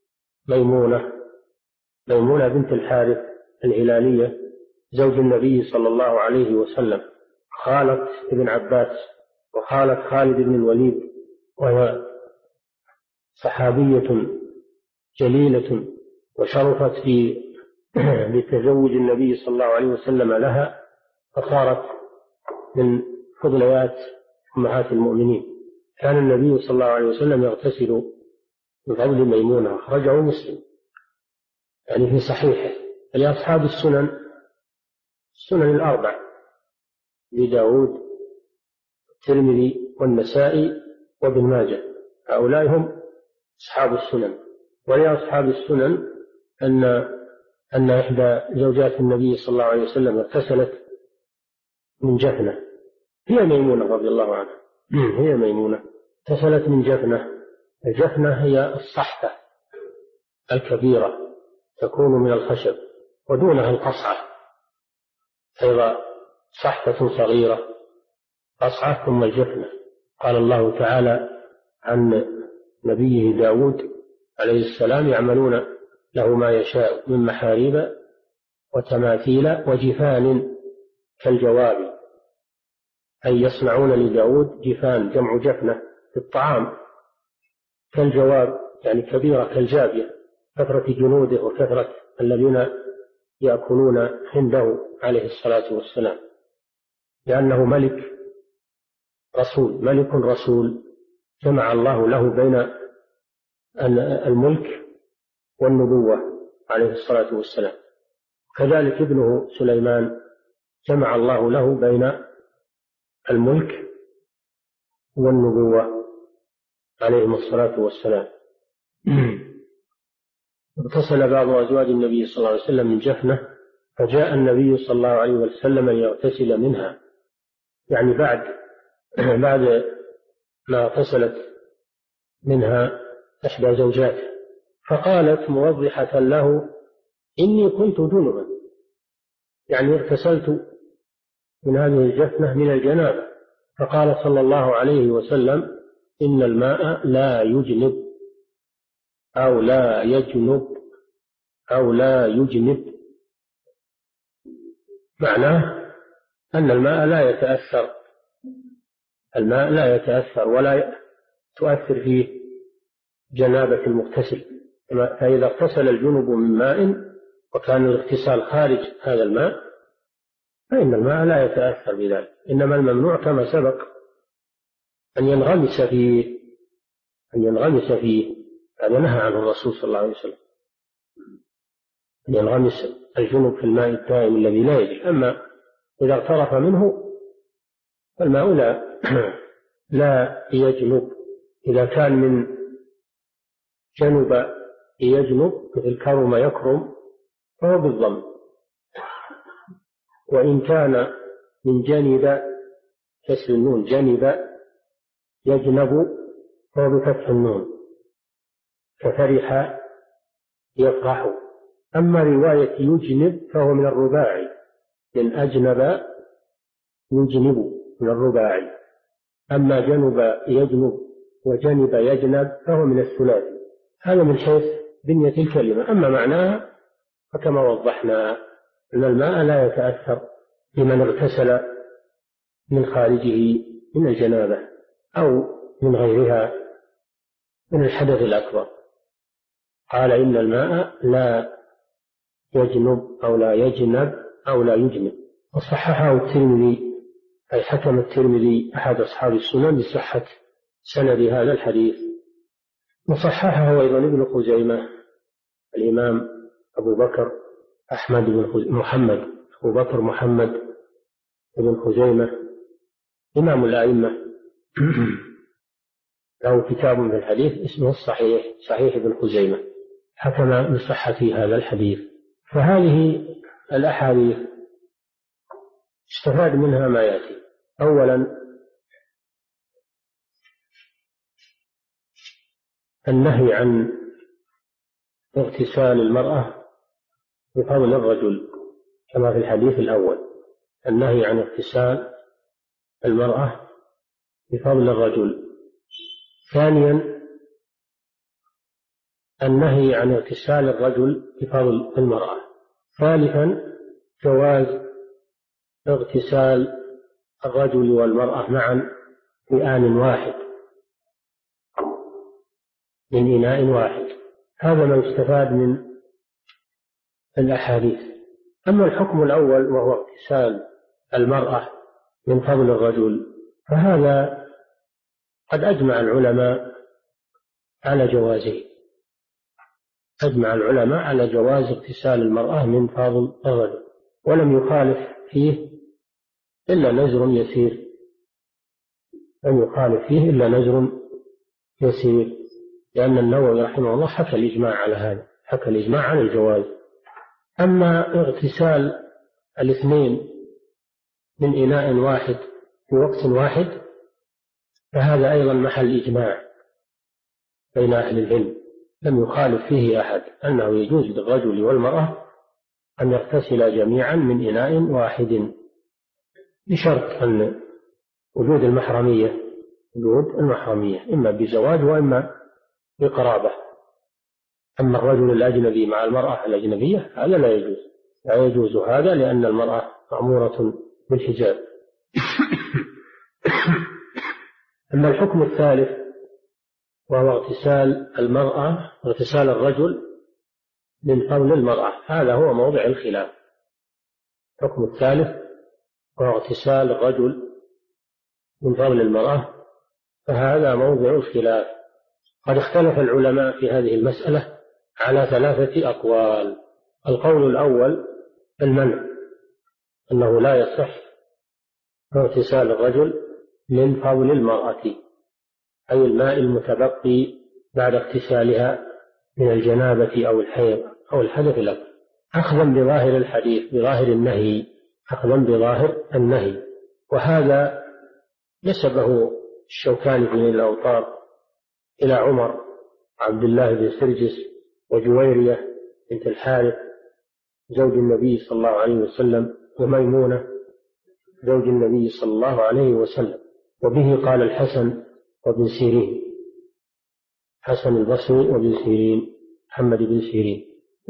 ميمونة بنت الحارث الهلالية زوج النبي صلى الله عليه وسلم، خالة ابن عباس وخالة خالد بن الوليد، وهي صحابية جليلة وشرفت بتزوج النبي صلى الله عليه وسلم لها، فصارت من فضليات أمهات المؤمنين. كان النبي صلى الله عليه وسلم يغتسل من فضل ميمونة، أخرجه مسلم يعني في صحيحه. لأصحاب السنن الأربع لداود الترمذي والنسائي وابن ماجه، هؤلاء هم أصحاب السنن. ولأصحاب السنن أن إحدى زوجات النبي صلى الله عليه وسلم اغتسلت من جفنة، هي ميمونة رضي الله عنها، هي ميمونة اغتسلت من جفنة. الجفنة هي الصحفة الكبيرة تكون من الخشب ودونها القصعة، أيضا صحفة صغيرة قصعة ثم الجفنة. قال الله تعالى عن نبيه داود عليه السلام: يعملون له ما يشاء من محاريب وتماثيل وجفان كالجواب، أي يصنعون لداود جفان، جمع جفنة في الطعام، كالجواب يعني كبيرة كالجابية، كثرة جنوده وكثرة الذين يأكلون عنده عليه الصلاة والسلام، لأنه ملك رسول جمع الله له بين الملك والنبوة عليه الصلاة والسلام. كذلك ابنه سليمان جمع الله له بين الملك والنبوة عليهم الصلاة والسلام. اغتسل بعض أزواج النبي صلى الله عليه وسلم من جفنة، فجاء النبي صلى الله عليه وسلم ليغتسل منها، يعني بعد ما اغتسلت منها إحدى زوجاته، فقالت موضحة له: إني كنت جنبا، يعني اغتسلت من هذه الجفنة من الجنابة. فقال صلى الله عليه وسلم: إن الماء لا يجنب أو لا يجنب أو لا يجنب، معناه أن الماء لا يتأثر ولا تؤثر فيه جنابة المغتسل. فإذا اغتسل الجنب من ماء وكان الاغتسال خارج هذا الماء فإن الماء لا يتأثر بذلك، إنما الممنوع كما سبق أن ينغمس فيه، هذا نهى عنه الرسول صلى الله عليه وسلم، أن ينغمس الجنب في الماء الدائم الذي لا يجري. أما إذا اغترف منه فالماء لا يجنب. إذا كان من جنب يجنب مثل كرم يكرم فهو بالضم، وإن كان من جنب كسر النون جنب يجنب فهو بفتح النون كفرح يفرح. أما رواية يجنب فهو من الرباعي، من أجنب يجنب من الرباعي. أما جنب يجنب وجنب يجنب فهو من الثلاثي. هذا من حيث بنية الكلمة. أما معناها فكما وضحنا أن الماء لا يتأثر بمن اغتسل من خارجه من الجنابة أو من غيرها من الحدث الأكبر. قال: إن الماء لا يجنب أو لا يجنب أو لا يجنب. وصححه الترمذي، أي حكم الترمذي أحد أصحاب السنن بصحة سند هذا الحديث. وصححه أيضا ابن خزيمة، الإمام أبو بكر محمد بن خزيمة إمام الأئمة، له كتاب في الحديث اسمه الصحيح، صحيح ابن خزيمة، حكم بصحة هذا الحديث. فهذه الأحاديث استفاد منها ما يأتي. أولا النهي عن اغتسال المرأة بفضل الرجل كما في الحديث الأول، النهي عن اغتسال المرأة بفضل الرجل. ثانيا النهي عن اغتسال الرجل بفضل المرأة. ثالثا جواز اغتسال الرجل والمرأة معا في آن واحد من إناء واحد. هذا ما يستفاد من الأحاديث. أما الحكم الأول وهو اغتسال المرأة من فضل الرجل فهذا قد أجمع العلماء على جوازه، أجمع العلماء على جواز اغتسال المرأة من فضل الرجل، ولم يخالف فيه إلا نزر يسير، لم يخالف فيه إلا نزر يسير، لأن النووي رحمه الله حكى الإجماع على هذا، حكى الإجماع على الجواز. أما اغتسال الاثنين من إناء واحد في وقت واحد فهذا أيضا محل إجماع بين أهل العلم، لم يخالف فيه أحد أنه يجوز للرجل والمرأة أن يغتسلا جميعا من إناء واحد، بشرط أن وجود المحرمية إما بزواج وإما بقرابة. أما الرجل الأجنبي مع المرأة الأجنبية هذا لا يجوز، لا يجوز هذا لأن المرأة مأمورة بالحجاب. أما الحكم الثالث وهو اغتسال الرجل من فضل المرأة، هذا هو موضع الخلاف. الحكم الثالث وهو اغتسال الرجل من فضل المرأة، فهذا موضع الخلاف. قد اختلف العلماء في هذه المسألة على 3 أقوال. القول الأول المنع، أنه لا يصح اغتسال الرجل من فضل المرأة، أي الماء المتبقي بعد اغتسالها من الجنابة أو الحيض أو الحدث الأكبر، أخذا بظاهر الحديث، بظاهر النهي، أخذا بظاهر النهي. وهذا نسبه الشوكاني في نيل الأوطار إلى عمر عبد الله بن سرجس وجويرية بنت الحارث زوج النبي صلى الله عليه وسلم وميمونة زوج النبي صلى الله عليه وسلم. وبه قال الحسن وابن سيرين، حسن البصري وابن سيرين، محمد بن سيرين،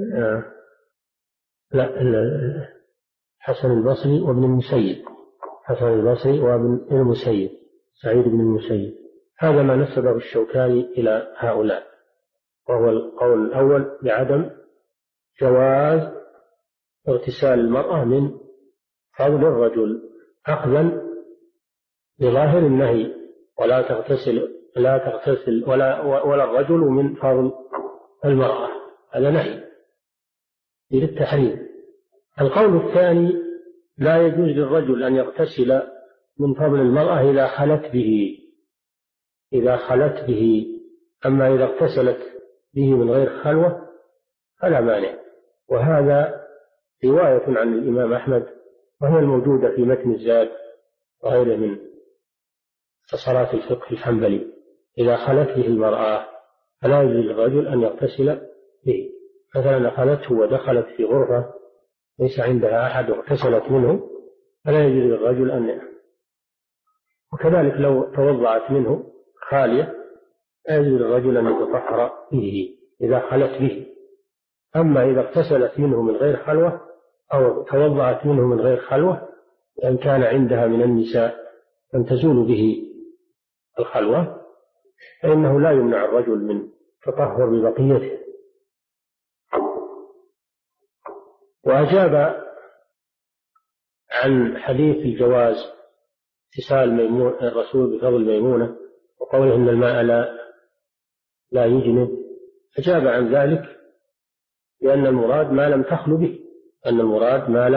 حسن البصري وابن المسيب، حسن البصري وابن المسيب، سعيد بن المسيب. هذا ما نسبه الشوكاني إلى هؤلاء، وهو القول الأول بعدم جواز اغتسال المرأة من فضل الرجل، أخذا بظاهر النهي، ولا تغتسل ولا الرجل من فضل المرأة، هذا نهي للتحريم. القول الثاني لا يجوز للرجل أن يغتسل من فضل المرأة إذا خلت به، أما إذا اغتسلت به من غير خلوة فلا مانع. وهذا رواية عن الإمام أحمد، وهي الموجودة في متن الزاد وغيره من اختصارات الفقه الحنبلي. إذا خلت به المرأة فلا يجوز للرجل أن يغتسل به. مثلا خلته ودخلت في غرفة ليس عندها أحد واغتسلت منه فلا يجوز للرجل أن، وكذلك لو توضعت منه خالية لا يجوز للرجل أن يتطهر به إذا خلت به. أما إذا اغتسلت منه من غير خلوة أو توضعت منه من غير خلوة، إن كان عندها من النساء أن تزول به الخلوة، فإنه لا يمنع الرجل من تطهر ببقيته. وأجاب عن حديث الجواز اغتسال الرسول بفضل ميمونة وقوله إن الماء لا يجنب، أجاب عن ذلك لأن المراد ما لم تخلو به، أن المراد ما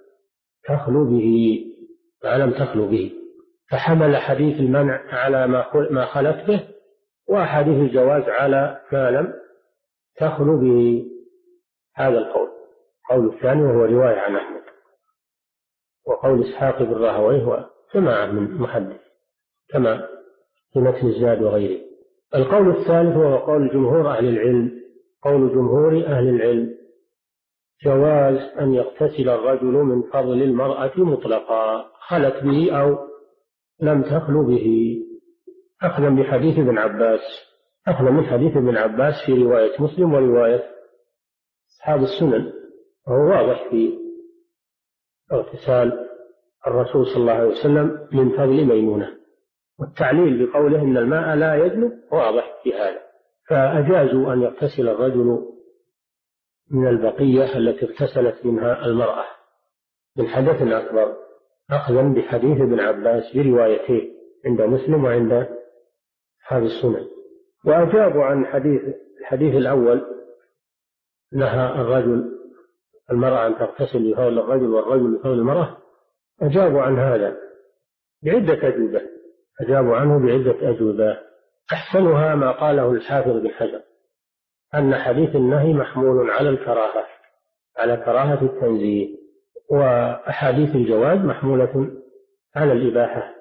لم تخلو به، فحمل حديث المنع على ما خلت به، وحديث الجواز على ما لم تخلو به. هذا القول الثاني وهو رواية عن أحمد، وقول إسحاق بن راهويه وجماعة من محدث كما في متن الزاد وغيره. القول الثالث وهو قول جمهور أهل العلم، قول جمهور أهل العلم جواز أن يغتسل الرجل من فضل المرأة مطلقا، خلت به أو لم تخلو به، أخذا بحديث ابن عباس، أخذا من حديث ابن عباس في رواية مسلم ورواية أصحاب السنن، وهو واضح في اغتسال الرسول صلى الله عليه وسلم من فضل ميمونة. والتعليل بقوله إن الماء لا يجنب واضح في هذا، فأجازوا أن يغتسل الرجل من البقية التي اغتسلت منها المرأة من حدث أكبر، أخذا بحديث ابن عباس بروايته عند مسلم وعند أصحاب السنن. وأجابوا عن الحديث الأول نهى المرأة أن تغتسل بفضل الرجل والرجل بفضل المرأة، أجابوا عن هذا بعدة أجوبة، أجابوا عنه بعدة أجوبة. أحسنها ما قاله الحافظ بن حجر، أن حديث النهي محمول على الكراهة، على كراهة التنزيه، وأحاديث الجواز محمولة على الإباحة،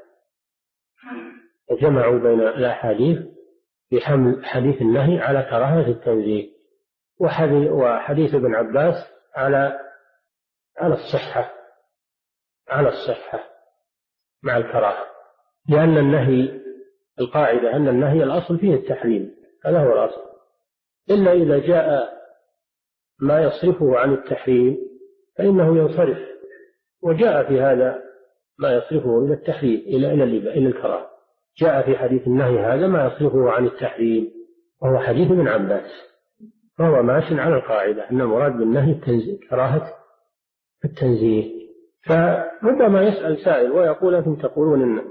وجمعوا بين الأحاديث بحمل حديث النهي على كراهة التنزيه، وحديث ابن عباس على الصحة مع الكراهة، لأن النهي القاعدة أن النهي الأصل فيه التحريم، هذا هو الأصل، إلا إذا جاء ما يصرفه عن التحريم فإنه ينصرف. وجاء في هذا ما يصرفه إلى التحريم إلى الكراهة. جاء في حديث النهي هذا ما يصرفه عن التحريم، وهو حديث ابن عباس، فهو ماشٍ على القاعدة أن المراد بالنهي التنزيه، كراهة التنزيه. فربما يسأل سائل ويقول: أنتم تقولون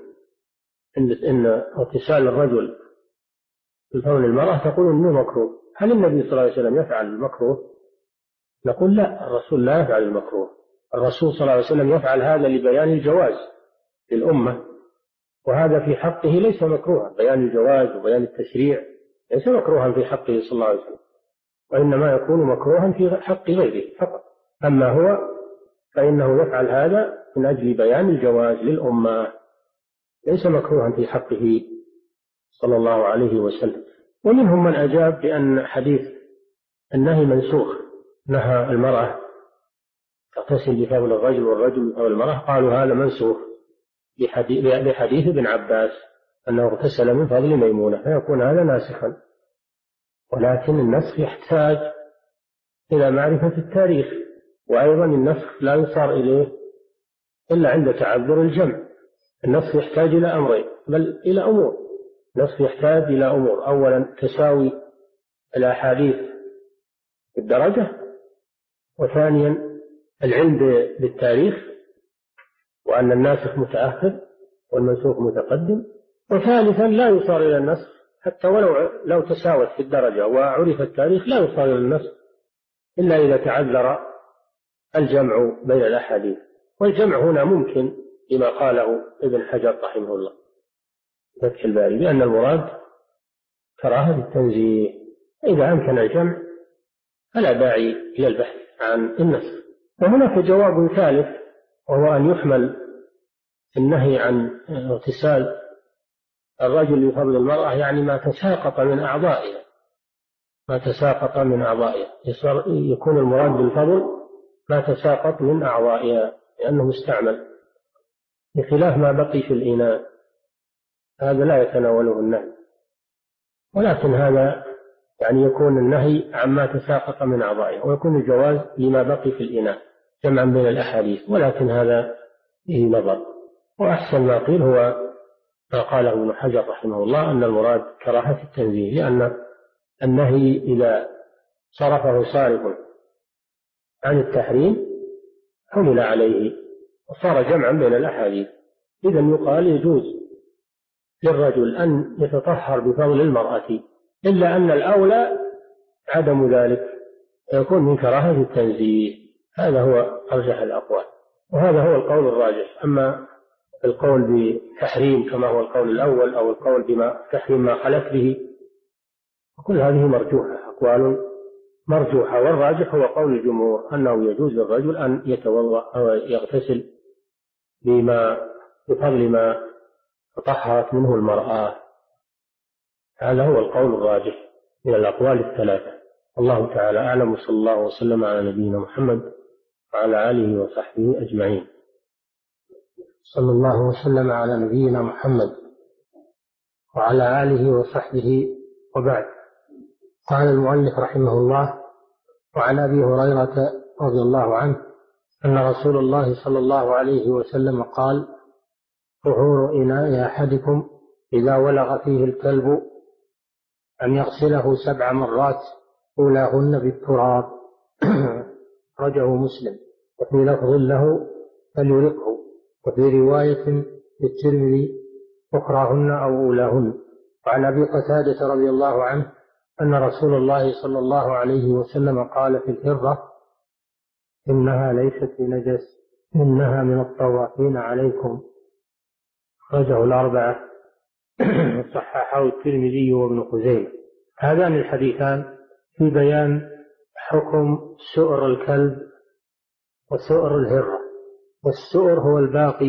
إن اغتسال الرجل في ثوب المرأة تقولون إنه مكروه، هل النبي صلى الله عليه وسلم يفعل المكروه؟ نقول: لا، الرسول لا يفعل المكروه. الرسول صلى الله عليه وسلم يفعل هذا لبيان الجواز للأمة، وهذا في حقه ليس مكروها. بيان الجواز وبيان التشريع ليس مكروها في حقه صلى الله عليه وسلم، وإنما يكون مكروها في حق غيره فقط. أما هو فإنه يفعل هذا من أجل بيان الجواز للأمة، ليس مكروها في حقه صلى الله عليه وسلم. ومنهم من أجاب بأن حديث النهي منسوخ، نهى المرأة تغتسل بفضل الرجل والرجل بفضل المرأة، قالوا هذا منسوخ بحديث ابن عباس أنه اغتسل من فضل ميمونة، فيكون هذا ناسخا. ولكن النسخ يحتاج إلى معرفة التاريخ، وأيضا النسخ لا يصار إليه إلا عند تعذر الجمع. النسخ يحتاج إلى أمرين، بل إلى أمور. النسخ يحتاج إلى أمور: أولا تساوي الأحاديث بالدرجة، وثانيا العلم بالتاريخ وأن الناسخ متأخر والمنسوخ متقدم، وثالثا لا يصار إلى النسخ حتى ولو تساوت في الدرجة وعرف التاريخ، لا يصار إلى النسخ إلا إذا تعذر الجمع بين الأحاديث. والجمع هنا ممكن لما قاله ابن حجر رحمه الله في فتح الباري بأن المراد كراهة التنزيه. إذا أمكن الجمع فلا داعي إلى البحث عن النسخ. وهناك جواب ثالث، وهو أن يحمل النهي عن اغتسال الرجل بفضل المرأة يعني ما تساقط من أعضائها، ما تساقط من أعضائها، يكون المراد بالفضل ما تساقط من أعضائها لأنه مستعمل، بخلاف ما بقي في الإناء، هذا لا يتناوله النهي. ولكن هذا يعني يكون النهي عما تساقط من أعضائها، ويكون الجواز لما بقي في الإناء جمعا بين الأحاديث. ولكن هذا فيه نظر، وأحسن ما قيل هو ما قاله ابن حجر رحمه الله أن المراد كراهة التنزيه، لأن النهي إذا صرفه صارف عن التحريم حمل عليه وصار جمعا بين الأحاديث. إذا يقال يجوز للرجل أن يتطهر بفضل المرأة، إلا أن الأولى عدم ذلك، يكون من كراهة التنزيه. هذا هو أرجح الأقوال، وهذا هو القول الراجح. أما القول بتحريم كما هو القول الأول، أو القول بتحريم ما خلت به، كل هذه مرجوحة، أقوال مرجوحة. والراجح هو قول الجمهور أنه يجوز للرجل أن يتوضأ أو يغتسل بفضل ما تطهرت منه المرأة. هذا هو القول الراجح من الأقوال الثلاثة. الله تعالى أعلم، وصلى الله وسلم على نبينا محمد وعلى آله وصحبه أجمعين. صلى الله وسلم على نبينا محمد وعلى آله وصحبه، وبعد. قال المؤلف رحمه الله: وعن أبي هريرة رضي الله عنه أن رسول الله صلى الله عليه وسلم قال: طهور إناء أحدكم إذا ولغ فيه الكلب أن يغسله 7 مرات أولاهن بالتراب. رجعه مسلم. وفي لفظ له: فليرقه. وفي رواية للترمذي: أخراهن أو أولاهن. وعن أبي قتادة رضي الله عنه أن رسول الله صلى الله عليه وسلم قال في الهرة: إنها ليست بنجس، إنها من الطوافين عليكم. رجعه الأربعة، صححه الترمذي وابن خزيمة. هذان الحديثان في بيان حكم سؤر الكلب وسؤر الهرة. والسؤر هو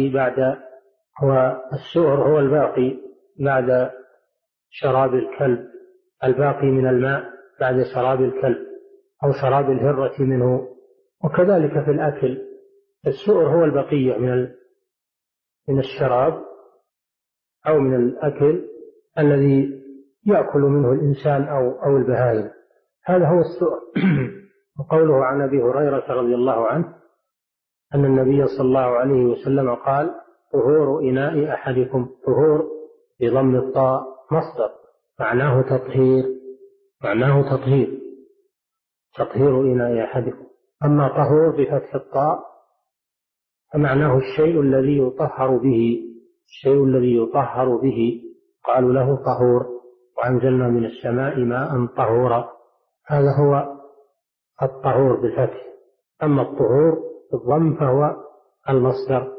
الباقي بعد شراب الكلب، الباقي من الماء بعد شراب الكلب أو شراب الهرة منه. وكذلك في الأكل، السؤر هو البقية من الشراب أو من الأكل الذي يأكل منه الإنسان أو البهائم، هذا هو السؤر. وقوله عن أبي هريرة رضي الله عنه أن النبي صلى الله عليه وسلم قال: طهور إناء أحدكم، طهور بضم الطاء مصدر معناه تطهير تطهير إناء أحدكم. أما طهور بفتح الطاء فمعناه الشيء الذي يطهر به، قالوا له طهور. وأنزلنا من السماء ماء طهورا، هذا هو الطهور بالفتح. أما الطهور بالضم فهو المصدر،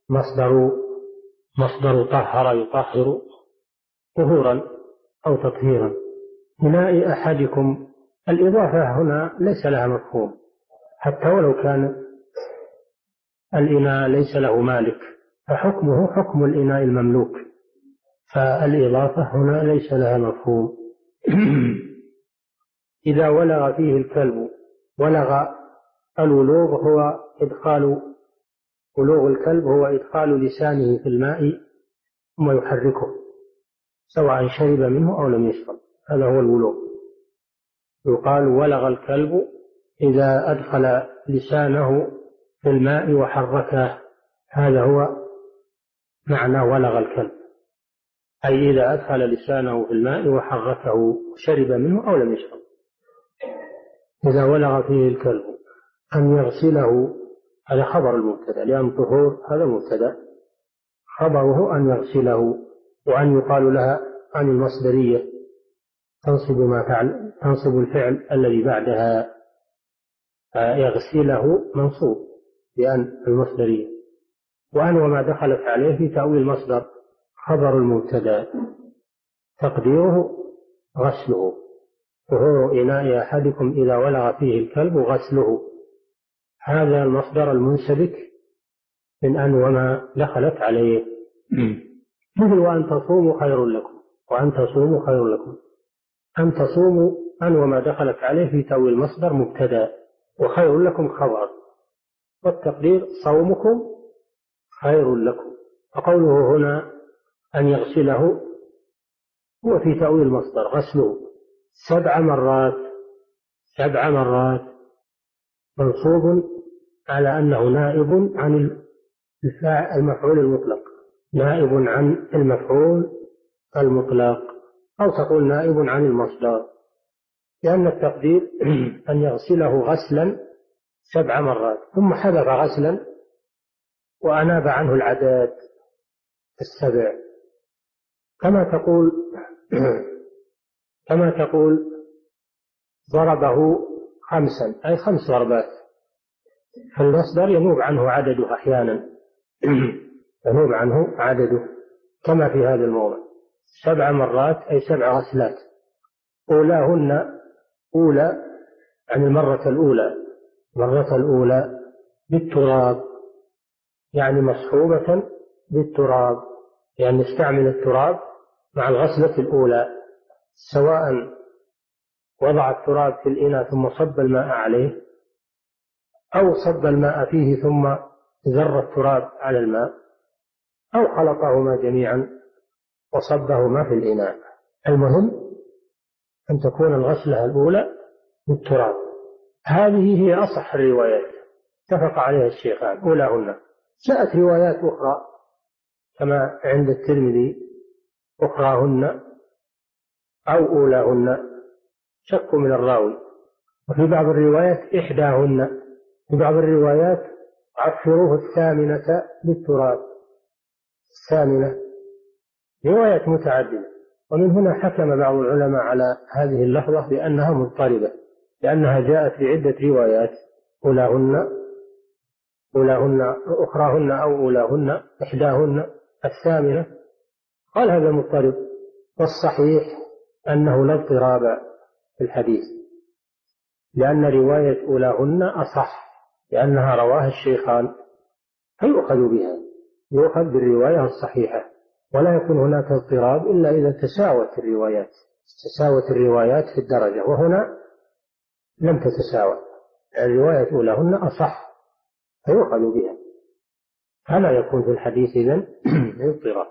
مصدر طهر يطهر طهورا أو تطهيرا. إناء أحدكم، الإضافة هنا ليس لها مفهوم، حتى ولو كان الإناء ليس له مالك فحكمه حكم الإناء المملوك، فالإضافة هنا ليس لها مفهوم. إذا ولغ فيه الكلب، ولغ الولوغ هو ولوغ الكلب هو إدخال لسانه في الماء ثم يحركه سواء شرب منه أو لم يشرب، هذا هو الولوغ. يقال ولغ الكلب إذا أدخل لسانه في الماء وحركه، هذا هو معنى ولغ الكلب، أي إذا أدخل لسانه في الماء وحركه وشرب منه أو لم يشرب. إذا ولغ فيه الكلب أن يغسله، هذا خبر المبتدأ، لأن طهور هذا مبتدأ، خبره أن يغسله. وأن يقال لها عن المصدرية تنصب الفعل الذي بعدها، يغسله منصوب بأن المصدرية. وأن وما دخلت عليه في تأويل مصدر خبر المبتدأ تقديره غسله. طهور إناء أحدكم إذا ولغ فيه الكلب غسله، هذا المصدر المنسبك من أن وما دخلت عليه. مثل وأن تصوموا خير لكم، أن تصوموا أن وما دخلت عليه في تأويل مصدر مبتدأ، وخير لكم خبر، والتقدير صومكم خير لكم. فقوله هنا أن يغسله هو في تأويل مصدر غسله 7 مرات منصوب على أنه نائب عن المفعول المطلق، نائب عن المفعول المطلق، أو تقول نائب عن المصدر، لأن التقدير أن يغسله غسلا 7 مرات، ثم حذف غسلا وأناب عنه العدد 7، كما تقول ضربه 5 أي 5 ضربات، فالمصدر ينوب عنه عدده أحيانا ينوب عنه عدده، كما في هذا الموضع 7 مرات أي 7 غسلات، أولاهن أولى عن المرة الأولى بالتراب، يعني مصحوبة بالتراب، يعني نستعمل التراب مع الغسلة الأولى، سواء وضع التراب في الإناء ثم صب الماء عليه، أو صب الماء فيه ثم زر التراب على الماء، أو خلطهما جميعا وصبهما في الإناء. المهم أن تكون الغسلة الأولى بالتراب. هذه هي أصح الروايات اتفق عليها الشيخان، أولاهن. جاءت روايات أخرى كما عند الترمذي أخراهن أو أولاهن، شك من الراوي. وفي بعض الروايات إحداهن، في بعض الروايات عفروه 8 بالتراب، 8 روايات متعددة. ومن هنا حكم بعض العلماء على هذه اللفظة بأنها مضطربة، لأنها جاءت بعدة روايات، أولاهن أخراهن أو أولاهن إحداهن 8، قال هذا مضطرب. والصحيح أنه لا اضطراب في الحديث، لأن رواية أولاهن أصح، لأنها رواها الشيخان، فيؤخذ بها، يؤخذ بالرواية الصحيحة، ولا يكون هناك اضطراب إلا إذا تساوت الروايات في الدرجة، وهنا لم تتساوى، الرواية أولاهن أصح فيؤخذ بها، فلا يكون في الحديث إذن اضطراب.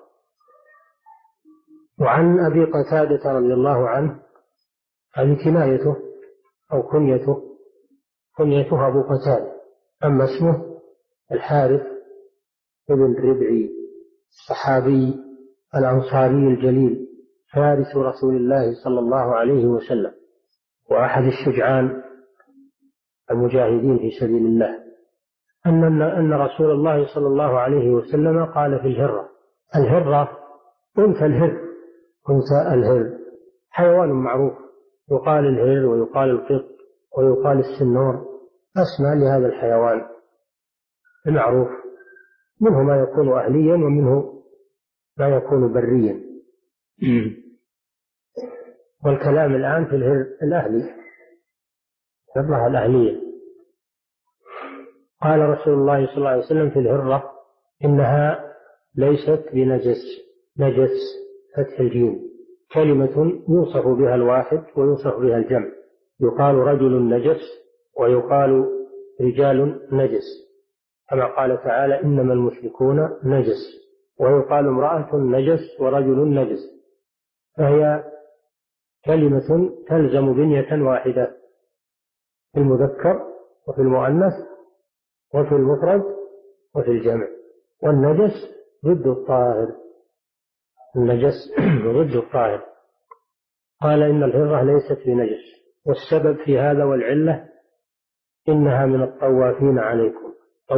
وعن أبي قتادة رضي الله عنه، هذه كنايته أو كنيته أبو قتادة، أما اسمه الحارث بن ربعي الصحابي الأنصاري الجليل فارس رسول الله صلى الله عليه وسلم، وأحد الشجعان المجاهدين في سبيل الله، أن رسول الله صلى الله عليه وسلم قال في الهرة أنثى الهر حيوان معروف، يقال الهر ويقال القط ويقال السنور، أسمى لهذا الحيوان المعروف، منه ما يكون أهليا ومنه ما يكون بريا. والكلام الآن في الهر الأهلي، الهرة الأهلية. قال رسول الله صلى الله عليه وسلم في الهرة إنها ليست بنجس، نجس فتح الجيم، كلمة يوصف بها الواحد ويوصف بها الجمع، يقال رجل نجس ويقال رجال نجس، كما قال تعالى إنما المشركون نجس، ويقال امرأة نجس ورجل نجس، فهي كلمة تلزم بنية واحدة في المذكر وفي المؤنث وفي المفرد وفي الجمع. والنجس ضد الطاهر، النجس ضد الطاهر. قال إن الهرة ليست بنجس، والسبب في هذا والعلة إنها من الطوافين عليكم.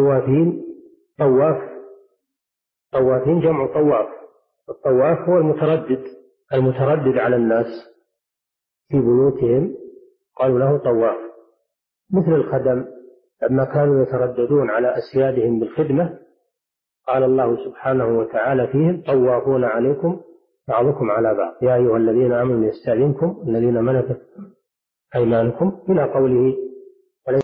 طوافين جمع طواف، الطواف هو المتردد على الناس في بيوتهم، قالوا له طواف، مثل الخدم لما كانوا يترددون على أسيادهم بالخدمة قال الله سبحانه وتعالى فيهم طوافون عليكم بعضكم على بعض يا أيها الذين آمنوا يستأذنكم الذين ملكت أيمانكم، إلى قوله